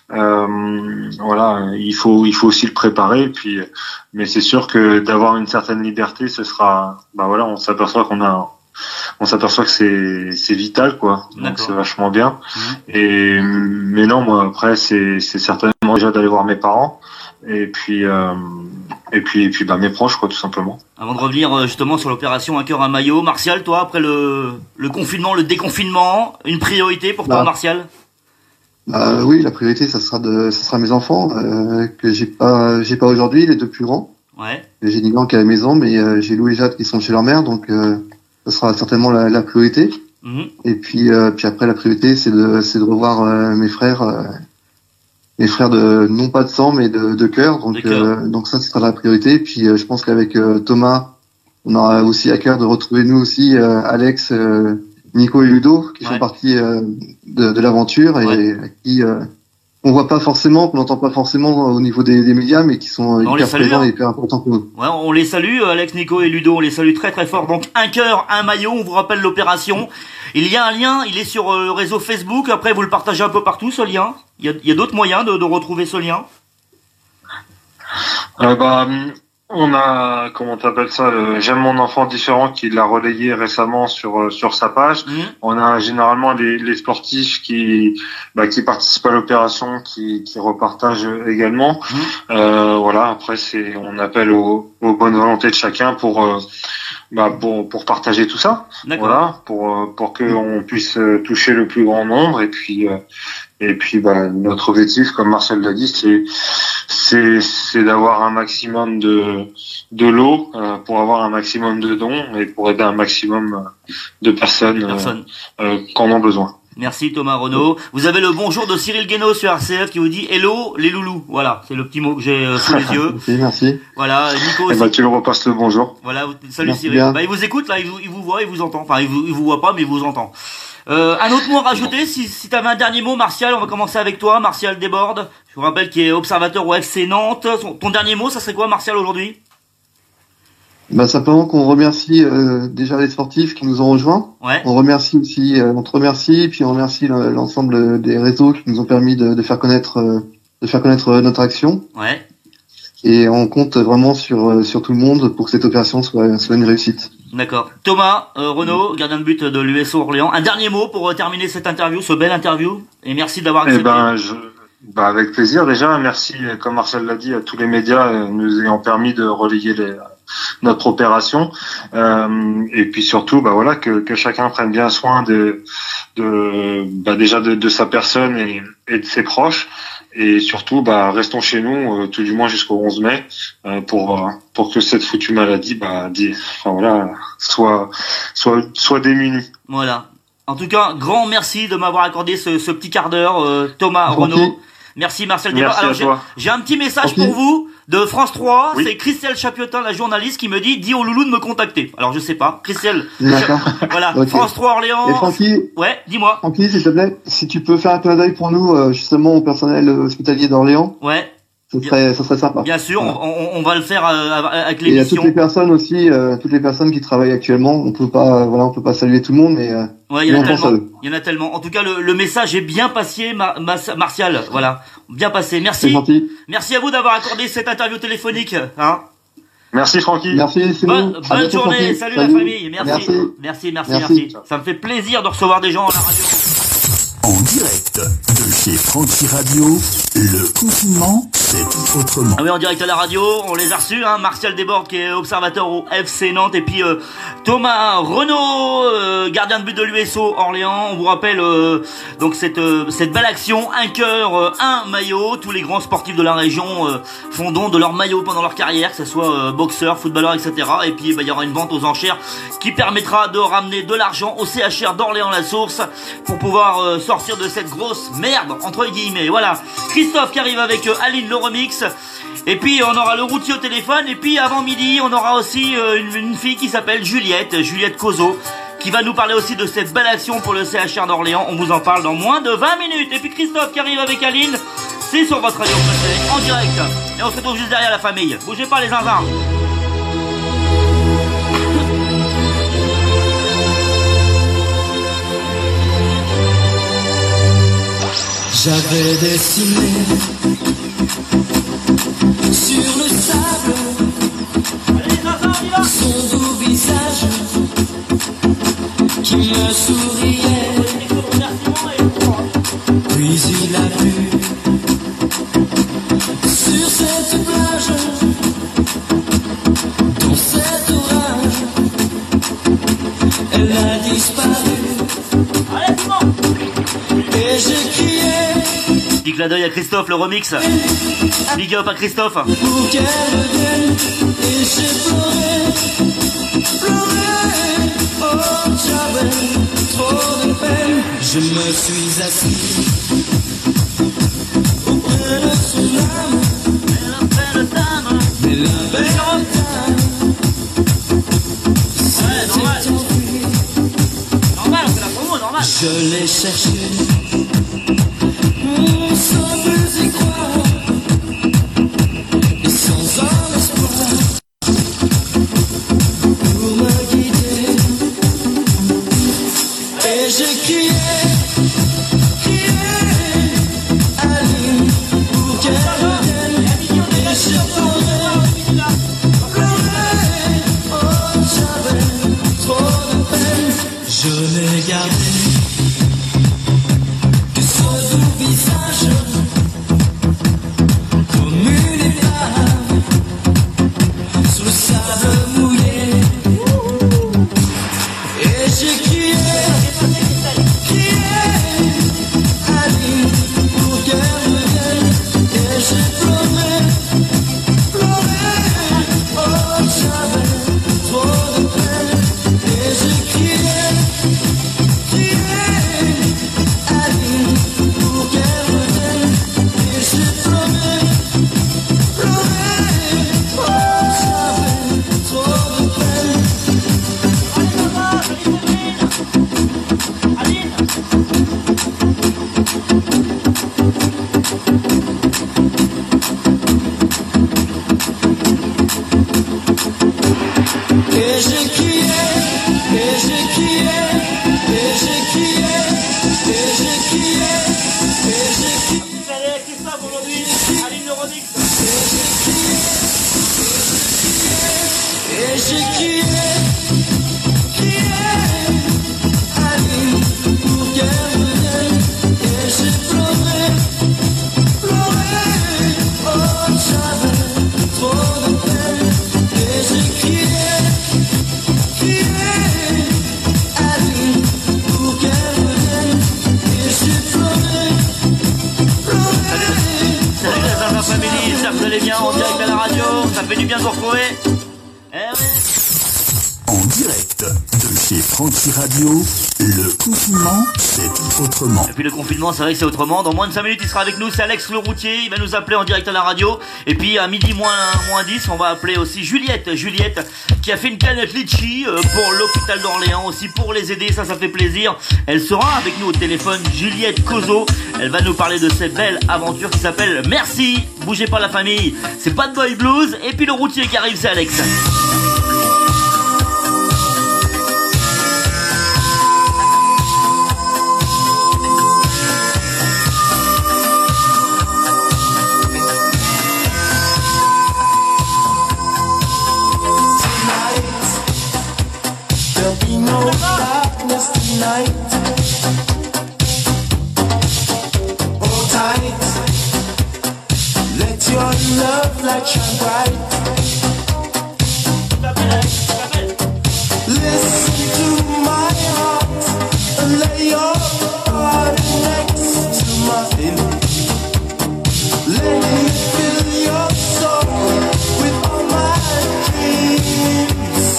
Voilà, il faut aussi le préparer, puis mais c'est sûr que d'avoir une certaine liberté, ce sera on s'aperçoit que c'est vital, quoi. Donc c'est vachement bien. Mais non, moi après c'est certainement déjà d'aller voir mes parents et puis mes proches, quoi, tout simplement. Avant de revenir justement sur l'opération Un cœur un maillot, Martial, toi après le confinement, le déconfinement, une priorité pour toi, Martial? Oui, la priorité ça sera mes enfants que j'ai pas aujourd'hui, les deux plus grands. Ouais. J'ai Nigan qui est à la maison, mais j'ai Lou et Jade qui sont chez leur mère, donc ça sera certainement la priorité. Et puis après la priorité c'est de revoir mes frères de non pas de sang mais de cœur, donc ça sera la priorité. Et puis je pense qu'avec Thomas on aura aussi à cœur de retrouver nous aussi Alex, Nico et Ludo qui font partie de l'aventure et qui on voit pas forcément, qu'on n'entend pas forcément au niveau des médias, mais qui sont hyper présents et hyper importants pour nous. Ouais, on les salue, Alex, Nico et Ludo, on les salue très très fort. Donc Un cœur, un maillot, on vous rappelle l'opération. Il y a un lien, il est sur le réseau Facebook, après vous le partagez un peu partout ce lien. Il y a d'autres moyens de retrouver ce lien? On a, comment t'appelles ça, J'aime mon enfant différent qui l'a relayé récemment sur sa page. On a généralement les sportifs qui participent à l'opération qui repartagent également. Voilà, après on appelle aux bonnes volontés de chacun pour partager tout ça. D'accord. Voilà, pour que on puisse toucher le plus grand nombre et puis notre objectif, comme Marcel l'a dit, c'est d'avoir un maximum de lots pour avoir un maximum de dons et pour aider un maximum de personnes qui en ont besoin. Merci Thomas Renaud. Vous avez le bonjour de Cyril Guénaud sur RCF qui vous dit hello les loulous. Voilà, c'est le petit mot que j'ai sous les yeux. Merci. Voilà, Nico aussi. Tu le repasses le bonjour. Voilà, salut Cyril. Il vous écoute là, il vous voit, il vous entend. Enfin, il vous voit pas mais il vous entend. Un autre mot à rajouter, si t'avais un dernier mot, Martial, on va commencer avec toi, Martial Desbordes. Je vous rappelle qu'il est observateur au FC Nantes. Ton dernier mot, ça serait quoi, Martial, aujourd'hui? Simplement qu'on remercie déjà les sportifs qui nous ont rejoints. Ouais. On remercie aussi, on te remercie, puis on remercie l'ensemble des réseaux qui nous ont permis de faire connaître notre action. Ouais. Et on compte vraiment sur tout le monde pour que cette opération soit une réussite. D'accord. Thomas Renaud, gardien de but de l'USO Orléans. Un dernier mot pour terminer cette interview, ce bel interview. Et merci d'avoir accepté. Avec plaisir. Déjà, merci, comme Marcel l'a dit, à tous les médias nous ayant permis de relayer notre opération. Et puis surtout, que chacun prenne bien soin déjà de sa personne et de ses proches. Et surtout, restons chez nous, tout du moins jusqu'au 11 mai, pour que cette foutue maladie, soit démunie. Voilà. En tout cas, grand merci de m'avoir accordé ce petit quart d'heure, Thomas Renaud. Merci Marcel Desbordes. Alors j'ai un petit message pour vous de France 3, c'est Christelle Chapiotin, la journaliste, qui me dit dis aux loulous de me contacter. Alors je sais pas, Christelle. D'accord. Voilà, France 3 Orléans. Et Francky, ouais, dis-moi. Francky, s'il te plaît, si tu peux faire un clin d'œil pour nous justement au personnel hospitalier d'Orléans. Ouais. Ça serait sympa. Bien sûr, voilà. on va le faire avec l'émission. Et il y a toutes les personnes aussi, toutes les personnes qui travaillent actuellement. On peut pas saluer tout le monde, mais ouais, il y en a tellement. En tout cas, le message est bien passé, Martial. Voilà, bien passé. Merci. C'est gentil. Merci à vous d'avoir accordé cette interview téléphonique. Hein. Merci Francky. Merci. Bonne journée. Salut la famille. Merci. Ça me fait plaisir de recevoir des gens à la radio. En direct de chez Francky Radio, le confinement, c'est autrement. Ah oui, en direct à la radio, on les a reçus, hein. Martial Desbordes qui est observateur au FC Nantes, et puis Thomas Renaud, gardien de but de l'USO Orléans. On vous rappelle donc cette belle action, un cœur, un maillot. Tous les grands sportifs de la région font don de leur maillot pendant leur carrière, que ce soit boxeur, footballeur, etc. Et puis il y aura une vente aux enchères qui permettra de ramener de l'argent au CHR d'Orléans-la-Source pour pouvoir sortir de cette grosse merde entre guillemets. Voilà, Christophe qui arrive avec Aline le remix, et puis on aura le routier au téléphone, et puis avant midi on aura aussi une fille qui s'appelle Juliette Cozo, qui va nous parler aussi de cette belle action pour le CHR d'Orléans. On vous en parle dans moins de 20 minutes. Et puis Christophe qui arrive avec Aline, c'est sur votre radio préférée en direct, et on se retrouve juste derrière la famille. Bougez pas les zinzins. J'avais dessiné sur le sable son doux visage qui me souriait. Puis il a vu sur cette plage, dans cet orage, elle a disparu. Et j'ai crié. Petit clin d'œil à Christophe, le remix. Big up à Christophe. Pour qu'elle revienne, et j'ai pleuré. Oh, j'avais trop de peine. Je me suis assis auprès de son âme. Mais la belle dame. C'était enfui. Normal, on fait la promo, normal. Je l'ai cherché. Sans plus y croire, et sans un espoir pour me guider. Et j'ai crié Aline, pour qu'elle revienne. Et j'ai pleuré, oh j'avais trop de peine. Je l'ai gardé. Visage comme une épave sur le sable mouillé. Et j'ai crié Aline, pour qu'elle revienne. Et j'ai pleuré, oh j'avais trop de peine. Et j'ai crié Aline, pour qu'elle revienne. Et j'ai pleuré, oh j'avais trop de peine. Et j'ai crié, et j'ai crié, et j'ai crié, et j'ai crié, et j'ai crié. Salut à Christophe aujourd'hui, Aline le remix. Et j'ai crié Aline, pour qu'elle revienne. Et j'ai pleuré, oh j'avais trop de peine. Et j'ai crié Aline, pour qu'elle revienne. Et j'ai pleuré. Salut la Zinzin Family, j'espère que vous allez bien en direct à la radio. Ça fait du bien de vous retrouver. Eh oui. En direct de chez Franchi Radio, le confinement, c'est autrement. Et puis le confinement, c'est vrai que c'est autrement. Dans moins de 5 minutes, il sera avec nous, c'est Alex le routier. Il va nous appeler en direct à la radio. Et puis à midi moins 10, on va appeler aussi Juliette qui a fait une canette litchi pour l'hôpital d'Orléans aussi, pour les aider, ça fait plaisir. Elle sera avec nous au téléphone, Juliette Cozo. Elle va nous parler de cette belle aventure qui s'appelle Merci. Bougez pas la famille, c'est Bad Boy Blues. Et puis le routier qui arrive, c'est Alex. Tonight, hold tight, let your love light shine bright. Listen to my heart and lay your heart next to mine. Let me fill your soul with all my dreams.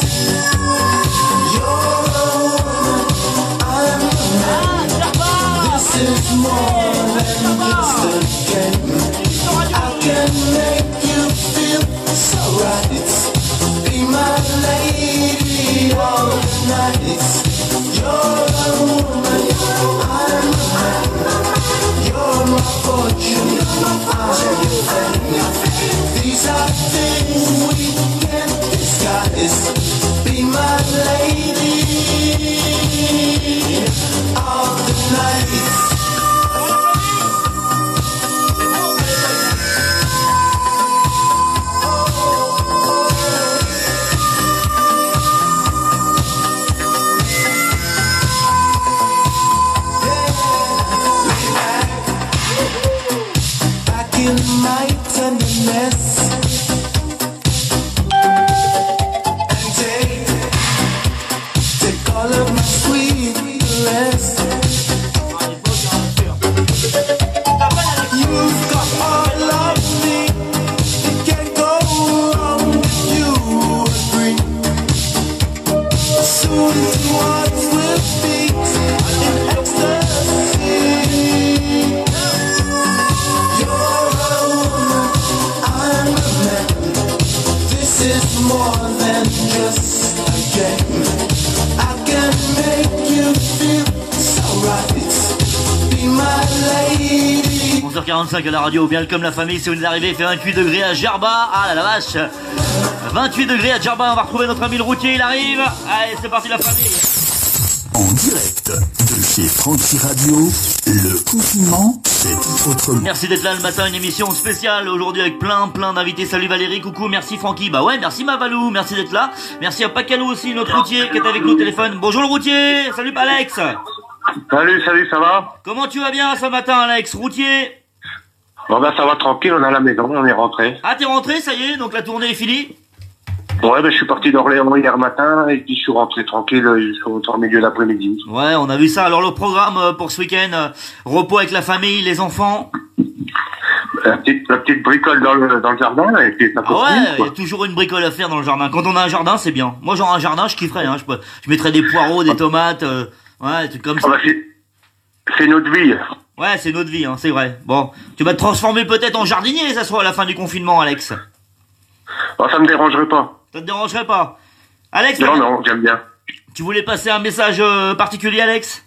This is more than just a game. I can make you feel so right. Be my lady all night. You're a woman, I'm a man. You're my fortune, I'm your fame. These are things we can't disguise. Be my lady all the night. My tenderness and take all of my sweet caress. You've got all of me, it can't go wrong if you agree. Soon two hearts will beat in ecstasy. More than just a game. I can make you feel so right. Be my lady. 11h45 à la radio, bien comme la famille, si vous nous arrivez, il fait 28 degrés à Djerba. Ah la vache, 28 degrés à Djerba, on va retrouver notre ami le routier, il arrive. Allez, c'est parti la famille. En direct de chez Franchi Radio, le confinement, c'est autrement. Merci d'être là le matin, une émission spéciale aujourd'hui avec plein d'invités. Salut Valérie, coucou, merci Francky. Bah ouais, merci Mavalou, merci d'être là. Merci à Pacalo aussi, notre routier qui est avec nous au téléphone. Bonjour le routier, salut Alex. Salut, ça va? Comment tu vas bien ce matin Alex, routier? Bon bah ça va tranquille, on est à la maison, on est rentré. Ah t'es rentré, ça y est, donc la tournée est finie? Ouais, je suis parti d'Orléans hier matin et puis je suis rentré tranquille jusqu'au milieu de l'après-midi. Ouais, on a vu ça. Alors le programme pour ce week-end, repos avec la famille, les enfants. La petite bricole dans le jardin et puis ça continue. Ah ouais, il y a toujours une bricole à faire dans le jardin. Quand on a un jardin, c'est bien. Moi, genre un jardin, je kifferais. Hein. Je mettrais des poireaux, des tomates, ouais, des trucs comme ça. Bah, c'est notre vie. Ouais, c'est notre vie, hein, c'est vrai. Bon, tu vas te transformer peut-être en jardinier, ça soit à la fin du confinement, Alex. Bah, ça me dérangerait pas. Ça te dérangerait pas, Alex? Non, j'aime bien. Tu voulais passer un message particulier, Alex?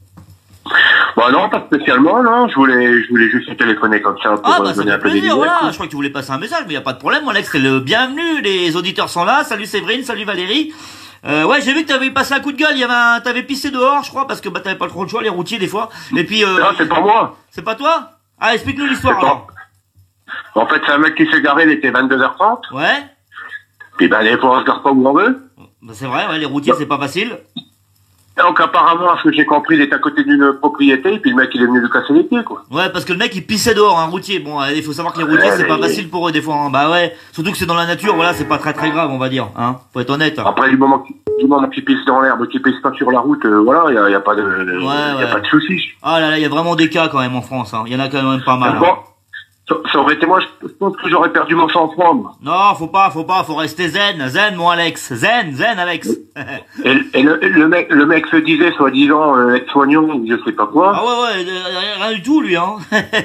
Bah non, pas spécialement, non. Je voulais juste téléphoner comme ça pour donner un peu plaisir, voilà. Je crois que tu voulais passer un message, mais y a pas de problème, Alex. C'est le bienvenu. Les auditeurs sont là. Salut Séverine, salut Valérie. Ouais, j'ai vu que t'avais passé un coup de gueule. T'avais pissé dehors, je crois, parce que t'avais pas trop le choix, les routiers des fois. Et puis. Non, c'est pas moi. C'est pas toi? Ah, explique-nous l'histoire alors. En fait, c'est un mec qui s'est garé. Il était 22h30. Ouais. Puis des fois, on se gare pas où on veut. Bah, c'est vrai, ouais, les routiers, c'est pas facile. Donc apparemment, à ce que j'ai compris, il est à côté d'une propriété, et puis le mec, il est venu lui casser les pieds, quoi. Ouais, parce que le mec, il pissait dehors, un routier. Bon, il faut savoir que les routiers, c'est pas facile pour eux, des fois, hein. Bah ouais. Surtout que c'est dans la nature, voilà, c'est pas très grave, on va dire, hein. Faut être honnête. Après, du moment qu'il pisse dans l'herbe, qu'il pisse pas sur la route, voilà, y a pas de, ouais. pas de soucis. Ah là là, y a vraiment des cas, quand même, en France, hein. Y en a quand même pas mal. Bon. Ça aurait été moi, je pense que j'aurais perdu mon sang-froid, moi. Non, faut pas, faut rester zen, mon Alex. Zen, Alex. Et le mec se disait, soi-disant, aide-soignant, ou je sais pas quoi. Ah ouais, rien du tout, lui, hein.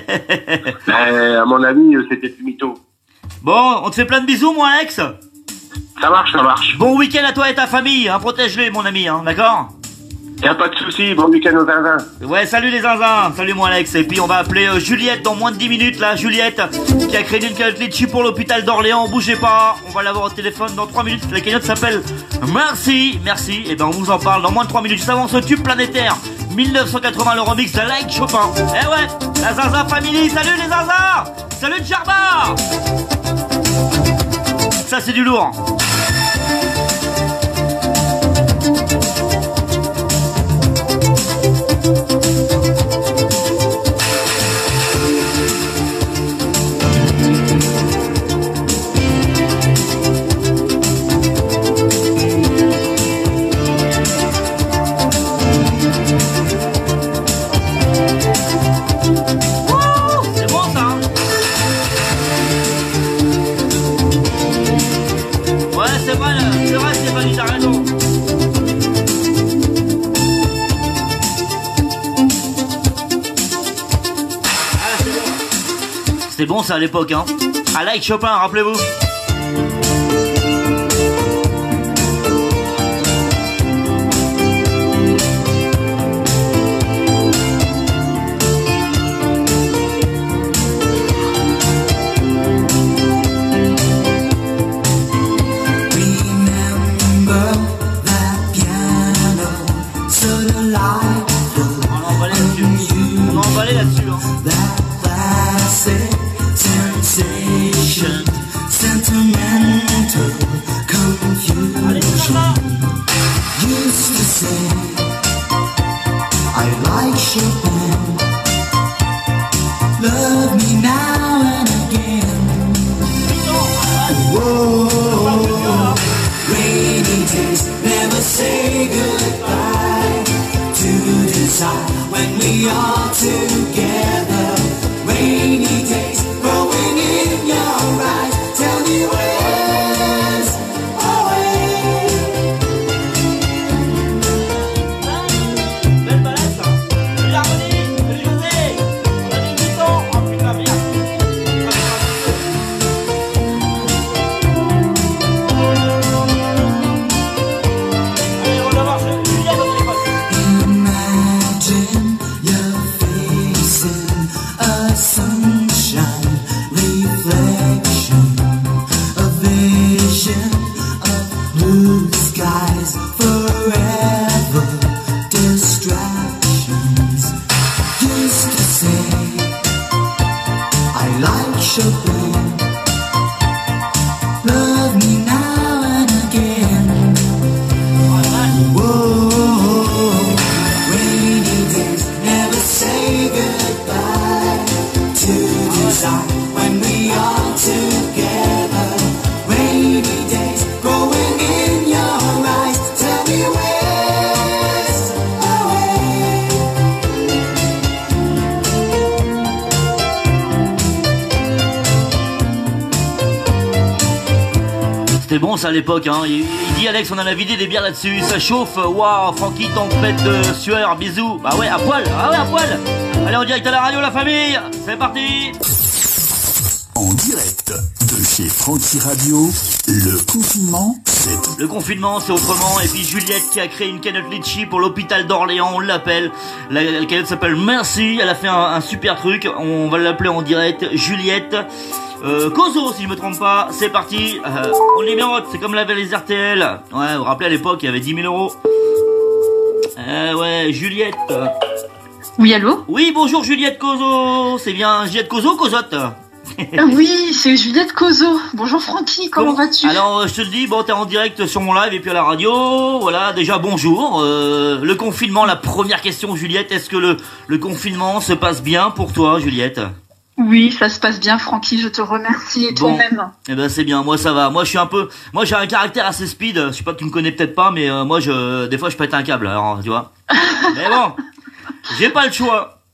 À mon avis, c'était du mytho. Bon, on te fait plein de bisous, mon Alex. Ça marche. Bon week-end à toi et ta famille, hein, protège-les, mon ami, hein, d'accord? Y'a pas de souci, bon week-end aux zinzins. Ouais, salut les zinzins, salut mon Alex. Et puis on va appeler Juliette dans moins de 10 minutes, là, Juliette, qui a créé une cagnotte litchi pour l'hôpital d'Orléans, bougez pas, on va l'avoir au téléphone dans 3 minutes, la cagnotte s'appelle Merci, et ben on vous en parle dans moins de 3 minutes, juste avant ce tube planétaire, 1980, le remix de Like Chopin. Eh ouais, la Zinzin Family, salut les zinzins, salut Djarba. Ça c'est du lourd. C'était bon ça à l'époque, hein. À Like Chopin, rappelez-vous. On a emballé là-dessus, hein. Sensation, sentimental confusion. Used to say I like Chopin. Love me now and again. Whoa, rainy days never say goodbye. To decide when we are together. Rainy days growing in your eyes. Tell me where's away. Belle balade ça. Salut l'harmonie, salut José. On a des 8 ans. Oh putain merde. Allez, on va voir Juliette au téléphone. Imagine you're facing a sunshine reflection, a vision of blue skies, forever distractions. Used to say I like Chopin. Love me now and again. Whoa, rainy days never say goodbye. To decide when we are together. Rainy days growing in your eyes. Tell me where's away. C'était bon ça à l'époque, hein. Il dit Alex, on en a vidé des bières là-dessus, ça chauffe. Waouh, Francky, tempête de sueur, bisous. Bah ouais, à poil, ah ouais, à poil. Allez, en direct à la radio, la famille, c'est parti. En direct de chez Francky Radio, le confinement, c'est... Le confinement, c'est autrement. Et puis Juliette qui a créé une cagnotte litchi pour l'hôpital d'Orléans, on l'appelle. La cagnotte s'appelle Merci, elle a fait un super truc. On va l'appeler en direct, Juliette. Kozo, si je me trompe pas, c'est parti. On les numérote, c'est comme l'avait les RTL. Ouais, vous vous rappelez à l'époque, il y avait 10 000 euros. Ouais, Juliette. Oui, allô? Oui, bonjour Juliette Kozo. C'est bien Juliette Kozo ou Kozotte? Oui, c'est Juliette Kozo. Bonjour Francky, comment vas-tu? Alors, je te le dis, bon, t'es en direct sur mon live et puis à la radio. Voilà, déjà bonjour. Le confinement, la première question, Juliette. Est-ce que le confinement se passe bien pour toi, Juliette? Oui, ça se passe bien, Francky, je te remercie. Et Bon. toi-même? Eh ben c'est bien, moi ça va. Moi j'ai un caractère assez speed. Je sais pas, tu me connais peut-être pas, mais des fois je pète un câble. Alors tu vois. Mais bon, j'ai pas le choix.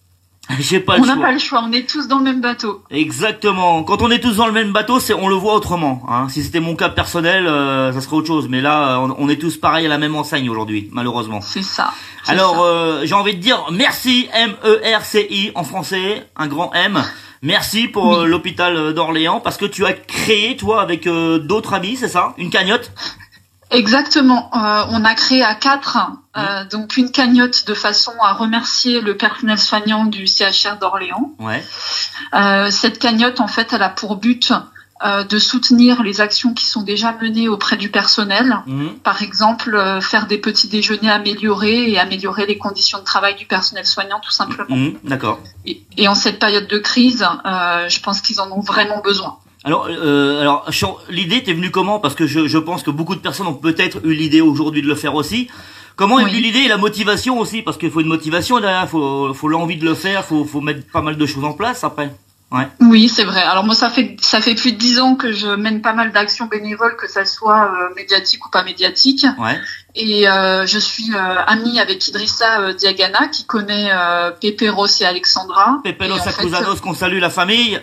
J'ai pas On le n'a choix. pas le choix, on est tous dans le même bateau. Exactement. Quand on est tous dans le même bateau, on le voit autrement. Hein. Si c'était mon cas personnel, ça serait autre chose. Mais là, on est tous pareils à la même enseigne aujourd'hui, malheureusement. C'est ça. Alors, j'ai envie de dire merci, M-E-R-C-I en français, un grand M. Merci pour l'hôpital d'Orléans, parce que tu as créé, toi, avec d'autres amis, c'est ça? Une cagnotte? Exactement. On a créé à 4 donc une cagnotte de façon à remercier le personnel soignant du CHR d'Orléans. Ouais. Cette cagnotte, en fait, elle a pour but de soutenir les actions qui sont déjà menées auprès du personnel. Par exemple, faire des petits déjeuners améliorés et améliorer les conditions de travail du personnel soignant, tout simplement. D'accord. Et en cette période de crise, je pense qu'ils en ont vraiment besoin. Alors, l'idée t'est venue comment? Parce que je pense que beaucoup de personnes ont peut-être eu l'idée aujourd'hui de le faire aussi. Comment est venue l'idée et la motivation aussi? Parce qu'il faut une motivation derrière, faut l'envie de le faire, faut mettre pas mal de choses en place après. Ouais. Oui, c'est vrai. Alors moi, ça fait plus de 10 ans que je mène pas mal d'actions bénévoles, que ça soit médiatique ou pas médiatique. Ouais. Et je suis amie avec Idrissa Diagana, qui connaît Pepe Ross et Alexandra. Pepe Los Acusados, qu'on salue la famille.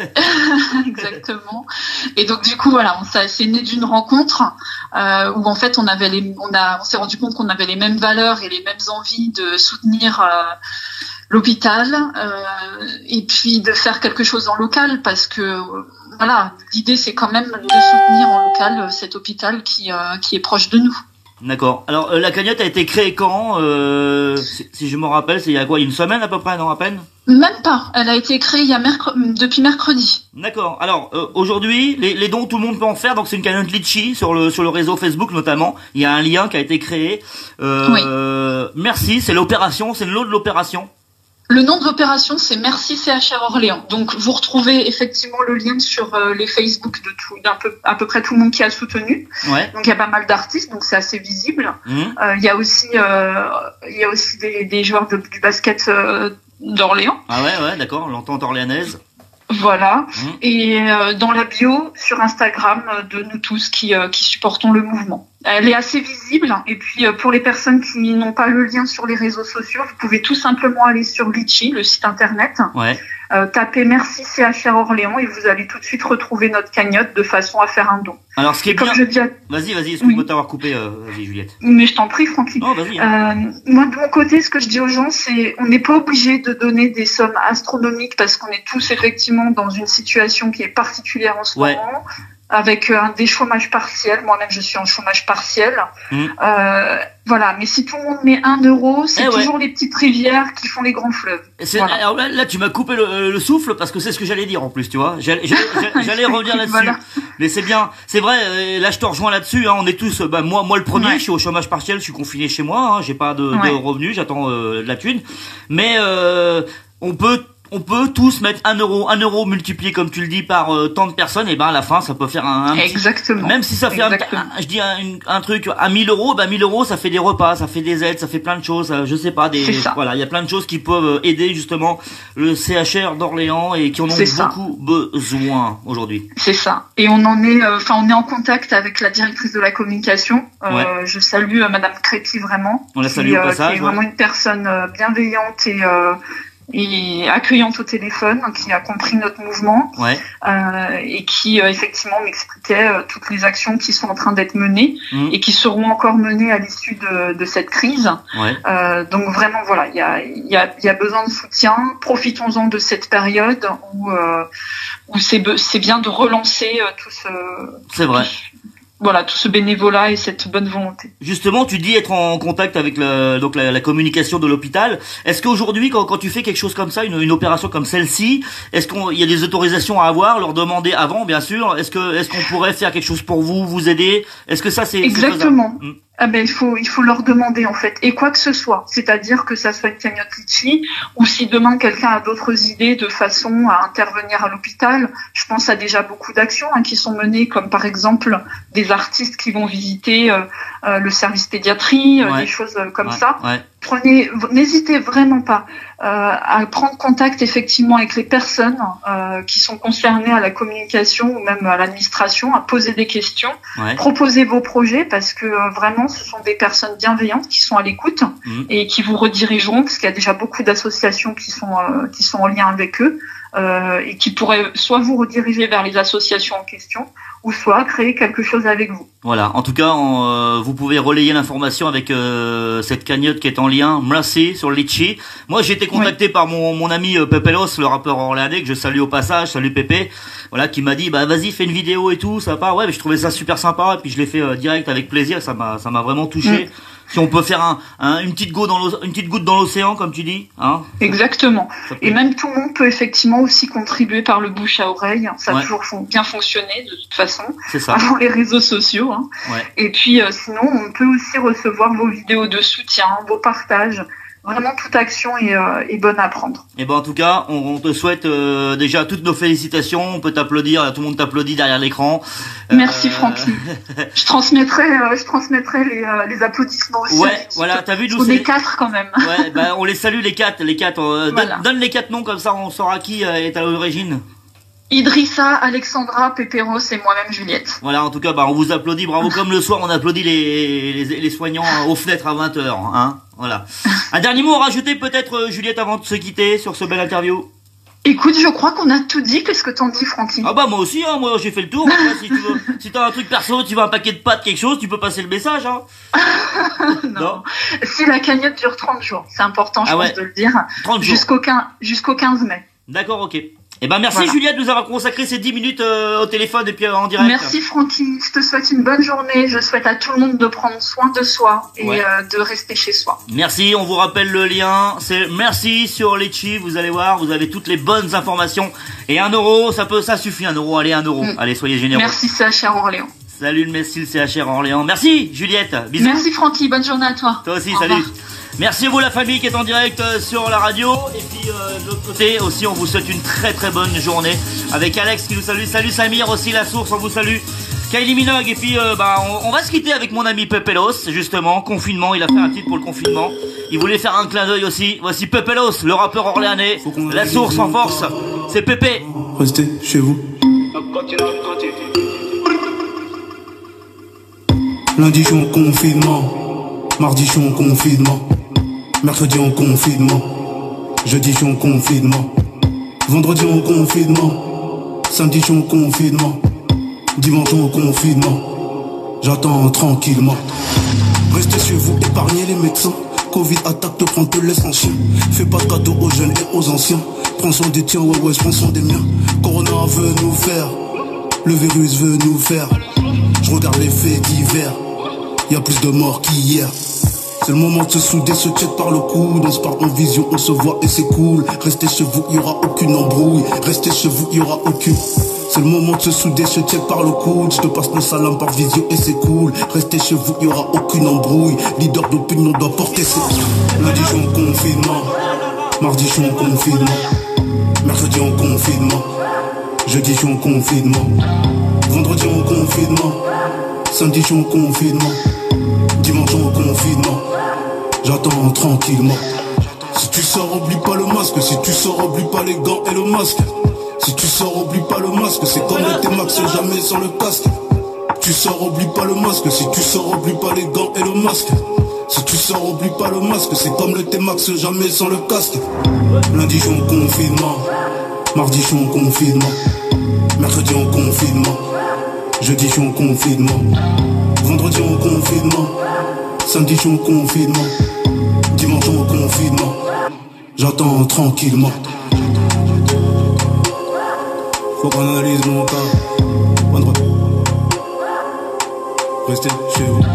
Exactement. Et donc du coup voilà, c'est né d'une rencontre où en fait on s'est rendu compte qu'on avait les mêmes valeurs et les mêmes envies de soutenir l'hôpital et puis de faire quelque chose en local, parce que voilà, l'idée c'est quand même de soutenir en local cet hôpital qui est proche de nous. D'accord. Alors la cagnotte a été créée quand si je me rappelle, c'est il y a quoi, une semaine à peu près, non, à peine? Même pas. Elle a été créée depuis mercredi. D'accord. Alors aujourd'hui, les dons, tout le monde peut en faire. Donc c'est une cagnotte Litchi sur le réseau Facebook notamment. Il y a un lien qui a été créé. Merci. C'est l'opération. C'est le lot de l'opération. Le nom de l'opération, c'est Merci CHR Orléans. Donc, vous retrouvez effectivement le lien sur les Facebook à peu près tout le monde qui a soutenu. Ouais. Donc, il y a pas mal d'artistes, donc c'est assez visible. Il y a aussi des joueurs du basket d'Orléans. Ah ouais, d'accord. L'entente orléanaise. Voilà. Et dans la bio sur Instagram de nous tous qui supportons le mouvement. Elle est assez visible. Et puis pour les personnes qui n'ont pas le lien sur les réseaux sociaux, vous pouvez tout simplement aller sur Litchi, le site internet. Ouais. Tapez Merci CHR Orléans et vous allez tout de suite retrouver notre cagnotte de façon à faire un don. Alors ce qui est comme bien... Vas-y, excuse-moi de t'avoir coupé, vas-y Juliette. Mais je t'en prie, Francky. Oh, vas-y. Moi de mon côté, ce que je dis aux gens, c'est on n'est pas obligé de donner des sommes astronomiques, parce qu'on est tous effectivement dans une situation qui est particulière en ce moment, avec des chômages partiels. Moi-même, je suis en chômage partiel. Voilà, mais si tout le monde met 1 euro, c'est toujours les petites rivières qui font les grands fleuves. Voilà. Alors là, tu m'as coupé le souffle, parce que c'est ce que j'allais dire en plus, tu vois. J'allais revenir là-dessus. Voilà. Mais c'est bien, c'est vrai. Là, je te rejoins là-dessus. Hein, on est tous, moi le premier, je suis au chômage partiel, je suis confiné chez moi. Hein, j'ai pas de revenus, j'attends de la thune. Mais on peut tous mettre 1 euro multiplié, comme tu le dis, par tant de personnes, et ben à la fin ça peut faire un Exactement. Même si ça fait un truc à 1000 euros, 1000 euros ça fait des repas, ça fait des aides, ça fait plein de choses, je sais pas, voilà, il y a plein de choses qui peuvent aider justement le CHR d'Orléans et qui en ont beaucoup besoin aujourd'hui. C'est ça. Et on est en contact avec la directrice de la communication. Je salue Madame Crépy vraiment. On la salue au passage. Qui est vraiment une personne bienveillante et accueillante au téléphone, qui a compris notre mouvement, et qui effectivement m'expliquait toutes les actions qui sont en train d'être menées et qui seront encore menées à l'issue de cette crise. Donc vraiment voilà, il y a besoin de soutien. Profitons-en de cette période où c'est bien de relancer tout ce. C'est vrai. Tout ce bénévolat et cette bonne volonté. Justement, tu dis être en contact avec la communication de l'hôpital. Est-ce qu'aujourd'hui, quand tu fais quelque chose comme ça, une opération comme celle-ci, est-ce qu'il y a des autorisations à avoir, leur demander avant, bien sûr? Est-ce qu'on pourrait faire quelque chose pour vous aider? Est-ce que ça c'est exactement? Il faut leur demander en fait, et quoi que ce soit, c'est-à-dire que ça soit une cagnotte Litchi, ou si demain quelqu'un a d'autres idées de façon à intervenir à l'hôpital. Je pense à déjà beaucoup d'actions qui sont menées, comme par exemple des artistes qui vont visiter le service pédiatrie, des choses comme ça. n'hésitez vraiment pas à prendre contact effectivement avec les personnes qui sont concernées à la communication ou même à l'administration, à poser des questions, proposer vos projets parce que vraiment ce sont des personnes bienveillantes qui sont à l'écoute et qui vous redirigeront parce qu'il y a déjà beaucoup d'associations qui sont en lien avec eux et qui pourraient soit vous rediriger vers les associations en question ou soit créer quelque chose avec vous. Voilà, en tout cas, vous pouvez relayer l'information avec cette cagnotte qui est en lien, merci, sur Litchi. Moi, j'ai été contacté par mon ami Pepelos, le rappeur orléanais, que je salue au passage, salut Pépé, voilà, qui m'a dit, bah vas-y, fais une vidéo et tout, ça part. Ouais, mais je trouvais ça super sympa, et puis je l'ai fait direct avec plaisir, ça m'a vraiment touché. Si on peut faire une petite goutte dans l'océan, comme tu dis, hein. Exactement. Et même tout le monde peut effectivement aussi contribuer par le bouche à oreille. Ça a toujours bien fonctionné de toute façon. C'est ça. Avant les réseaux sociaux. Hein. Et puis sinon, on peut aussi recevoir vos vidéos de soutien, vos partages. Vraiment, toute action est bonne à prendre. Et ben en tout cas, on te souhaite déjà toutes nos félicitations. On peut t'applaudir, tout le monde t'applaudit derrière l'écran. Merci Francky. Je transmettrai les applaudissements aussi. Ouais, voilà, t'as vu d'où c'est. On est 4 quand même. Ouais, bah on les salue les 4. Voilà. Donne les 4 noms comme ça, on saura qui est à l'origine. Idrissa, Alexandra, Péperos et moi-même Juliette. Voilà, en tout cas, bah on vous applaudit, bravo. Comme le soir, on applaudit les soignants aux fenêtres à 20h, hein. Voilà. Un dernier mot à rajouter peut-être, Juliette, avant de se quitter sur ce bel interview. Écoute, je crois qu'on a tout dit. Qu'est-ce que t'en dis, Francky? Ah bah moi aussi, hein. Moi j'ai fait le tour. Si tu veux, si t'as un truc perso, tu veux un paquet de pâtes, quelque chose, tu peux passer le message, hein. Non. Si la cagnotte dure 30 jours, c'est important, je pense de le dire. 30 jours. Jusqu'au 15 mai. D'accord, ok. Eh ben merci Juliette de nous avoir consacré ces 10 minutes au téléphone et puis en direct. Merci Francky, je te souhaite une bonne journée, je souhaite à tout le monde de prendre soin de soi et de rester chez soi. Merci, on vous rappelle le lien, c'est merci sur Litchi, vous allez voir, vous avez toutes les bonnes informations et 1 euro, ça suffit 1 euro, allez 1 euro, allez soyez généreux. Merci CHR Orléans. Salut le CHR Orléans, merci Juliette, bisous. Merci Francky, bonne journée à toi. Toi aussi, salut. Merci à vous la famille qui est en direct sur la radio. Et puis de l'autre côté aussi, on vous souhaite une très très bonne journée avec Alex qui nous salue. Salut Samir aussi, la source, on vous salue. Kylie Minogue et puis on va se quitter avec mon ami Pepelos, justement, confinement, il a fait un titre pour le confinement. Il voulait faire un clin d'œil aussi. Voici Pepelos, le rappeur orléanais. La source en force, c'est Pépé. Restez chez vous. Lundi je suis en confinement, mardi je suis en confinement, mercredi en confinement, jeudi je suis en confinement, vendredi en confinement, samedi je suis en confinement, dimanche en confinement, j'attends tranquillement. Restez chez vous, épargnez les médecins, Covid attaque, te prend, te laisse en chien. Fais pas de cadeaux aux jeunes et aux anciens, prends soin des tiens, ouais je prends soin des miens. Corona veut nous faire, le virus veut nous faire, je regarde les faits divers. Y'a plus de morts qu'hier. C'est le moment de se souder, se check par le coude. On se parle en vision, on se voit et c'est cool. Restez chez vous, y'aura aucune embrouille. Restez chez vous, y'aura aucune. C'est le moment de se souder, se check par le coude. Je te passe le salam par visio et c'est cool. Restez chez vous, y'aura aucune embrouille. Leader d'opinion doit porter ses... Lundi je suis en confinement, mardi je suis en confinement, mercredi en confinement, jeudi je suis en confinement, vendredi en confinement, samedi je suis en confinement, dimanche en confinement, j'attends tranquillement. Si tu sors, oublie pas le masque. Si tu sors, oublie pas les gants et le masque. Si tu sors, oublie pas le masque. C'est comme le T-Max, jamais sans le casque. Tu sors, oublie pas le masque. Si tu sors, oublie pas les gants et le masque. Si tu sors, oublie pas le masque. C'est comme le T-Max, jamais sans le casque. Lundi je suis en confinement, mardi je suis en confinement, mercredi en confinement, jeudi je suis en confinement, vendredi en confinement, samedi je suis en confinement, dimanche en confinement, j'attends tranquillement. Faut qu'on analyse mon cas. Restez chez vous.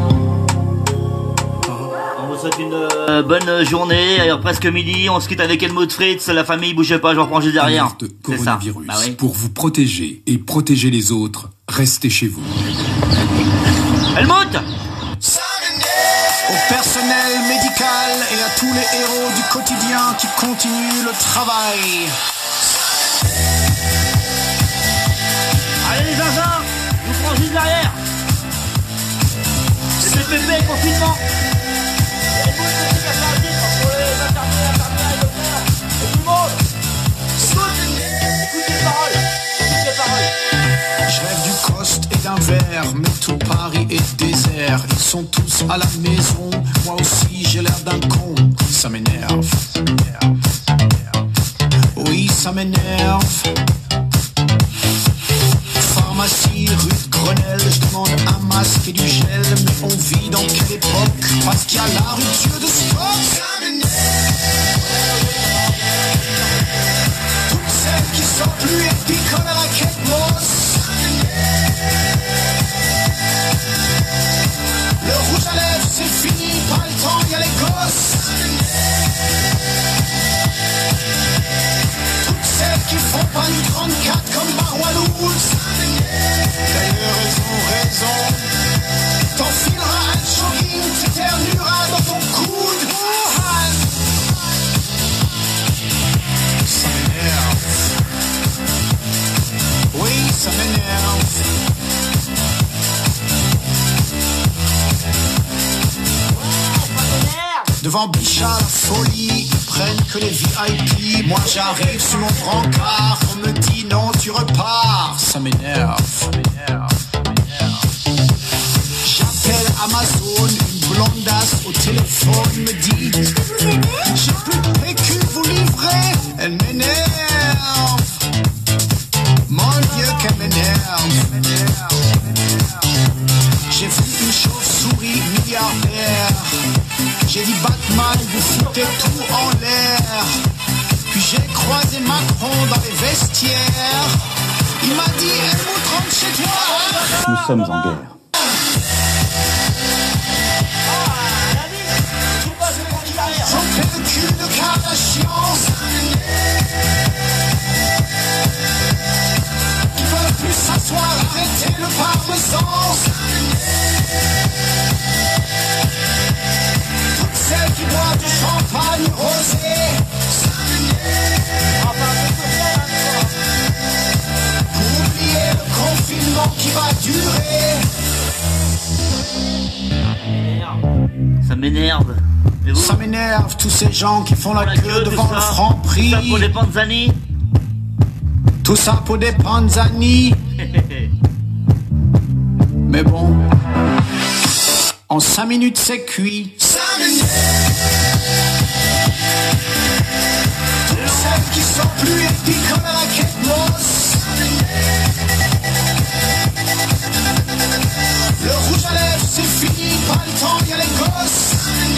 On vous souhaite une bonne journée. Alors presque midi, on se quitte avec Helmut Fritz. La famille, bougez pas, je reprends juste derrière. C'est ça. Bah oui. Pour vous protéger et protéger les autres, restez chez vous. Helmut! Au personnel médical et à tous les héros du quotidien qui continuent le travail. Allez les zinzins, je vous prends juste derrière. C'est Pépé, confinement. Et vous, c'est l'hiver, mais tout Paris est désert. Ils sont tous à la maison, moi aussi j'ai l'air d'un con. Ça m'énerve, ça m'énerve, ça m'énerve. Oui, ça m'énerve. Pharmacie, rue de Grenelle, je demande un masque et du gel. Mais on vit dans quelle époque? Parce qu'il y a la rupture de stock. Ça m'énerve. Toutes celles qui sont plus et picolent à la quête mosse. Le rouge à lèvres c'est fini, pas le temps, y a les gosses. Toutes celles qui font pas une 34 comme Maroualouz. D'ailleurs elles ont raison. T'enfileras un jogging, t'éternueras dans ton coude. Ça m'énerve. Oui, ça m'énerve. Devant Bichat, la folie, ils prennent que les VIP. Moi j'arrive sur mon brancard, on me dit non, tu repars. Ça m'énerve, ça m'énerve, ça m'énerve. J'appelle Amazon, une blondasse au téléphone me dit j'ai plus de PQ, vous livrez. Elle m'énerve. Mon Dieu, qu'elle m'énerve. J'ai vu une chauve-souris milliardaire. J'ai dit Batman, vous foutez tout en l'air. Puis j'ai croisé Macron dans les vestiaires. Il m'a dit Helmut, rentre chez toi. Nous sommes en guerre. J'en fais le cul de Kardashian. Ils veulent plus s'asseoir, arrêter le parmesan. Celles qui boivent du champagne rosé. Pour oublier le confinement qui va durer. Ça m'énerve. Ça m'énerve tous ces gens qui font la queue devant le Franprix. Tout ça pour des Panzani. Tout ça pour des Panzani. Mais bon, en 5 minutes c'est cuit. Toutes celles qui sont plus épiques comme à la quête mosse. Le rouge à lèvres c'est fini, pas le temps, y a les gosses.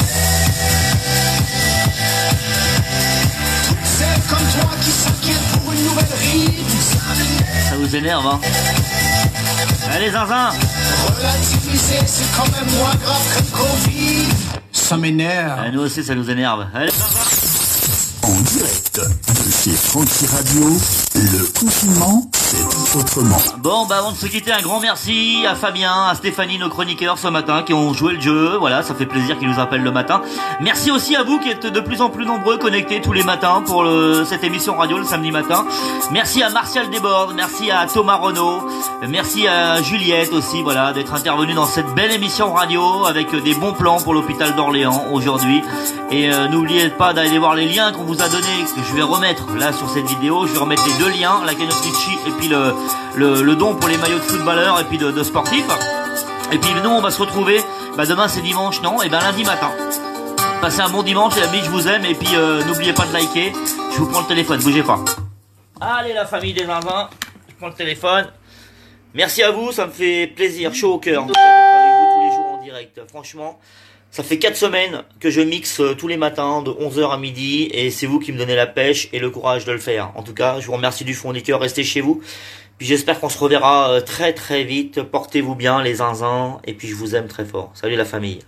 Toutes celles comme toi qui s'inquiètent pour une nouvelle ride. Ça vous énerve, hein? Allez, zinzin! Relativiser, c'est quand même moins grave que le Covid. Ça m'énerve. Ah, nous aussi, ça nous énerve. Allez, en direct de chez Franchi Radio, le confinement, c'est autrement. Bon, bah avant de se quitter, un grand merci à Fabien, à Stéphanie, nos chroniqueurs ce matin, qui ont joué le jeu. Voilà, ça fait plaisir qu'ils nous appellent le matin. Merci aussi à vous qui êtes de plus en plus nombreux connectés tous les matins pour cette émission radio le samedi matin. Merci à Martial Desbordes, merci à Thomas Renaud, merci à Juliette aussi, voilà, d'être intervenu dans cette belle émission radio avec des bons plans pour l'hôpital d'Orléans aujourd'hui. Et n'oubliez pas d'aller voir les liens qu'on vous a donnés, que je vais remettre là sur cette vidéo. Je vais remettre les deux liens, la cagnotte Litchi et puis le don pour les maillots de footballeurs et puis de sportifs. Et puis nous on va se retrouver, demain c'est dimanche, non? Et lundi matin. Passez un bon dimanche les amis, je vous aime. Et puis n'oubliez pas de liker. Je vous prends le téléphone, bougez pas. Allez la famille des zinzins, je prends le téléphone. Merci à vous, ça me fait plaisir, chaud au cœur d'être avec vous tous les jours en direct. Franchement, ça fait 4 semaines que je mixe tous les matins de 11h à midi et c'est vous qui me donnez la pêche et le courage de le faire. En tout cas, je vous remercie du fond du cœur, restez chez vous. Puis j'espère qu'on se reverra très très vite. Portez-vous bien les zinzins et puis je vous aime très fort. Salut la famille.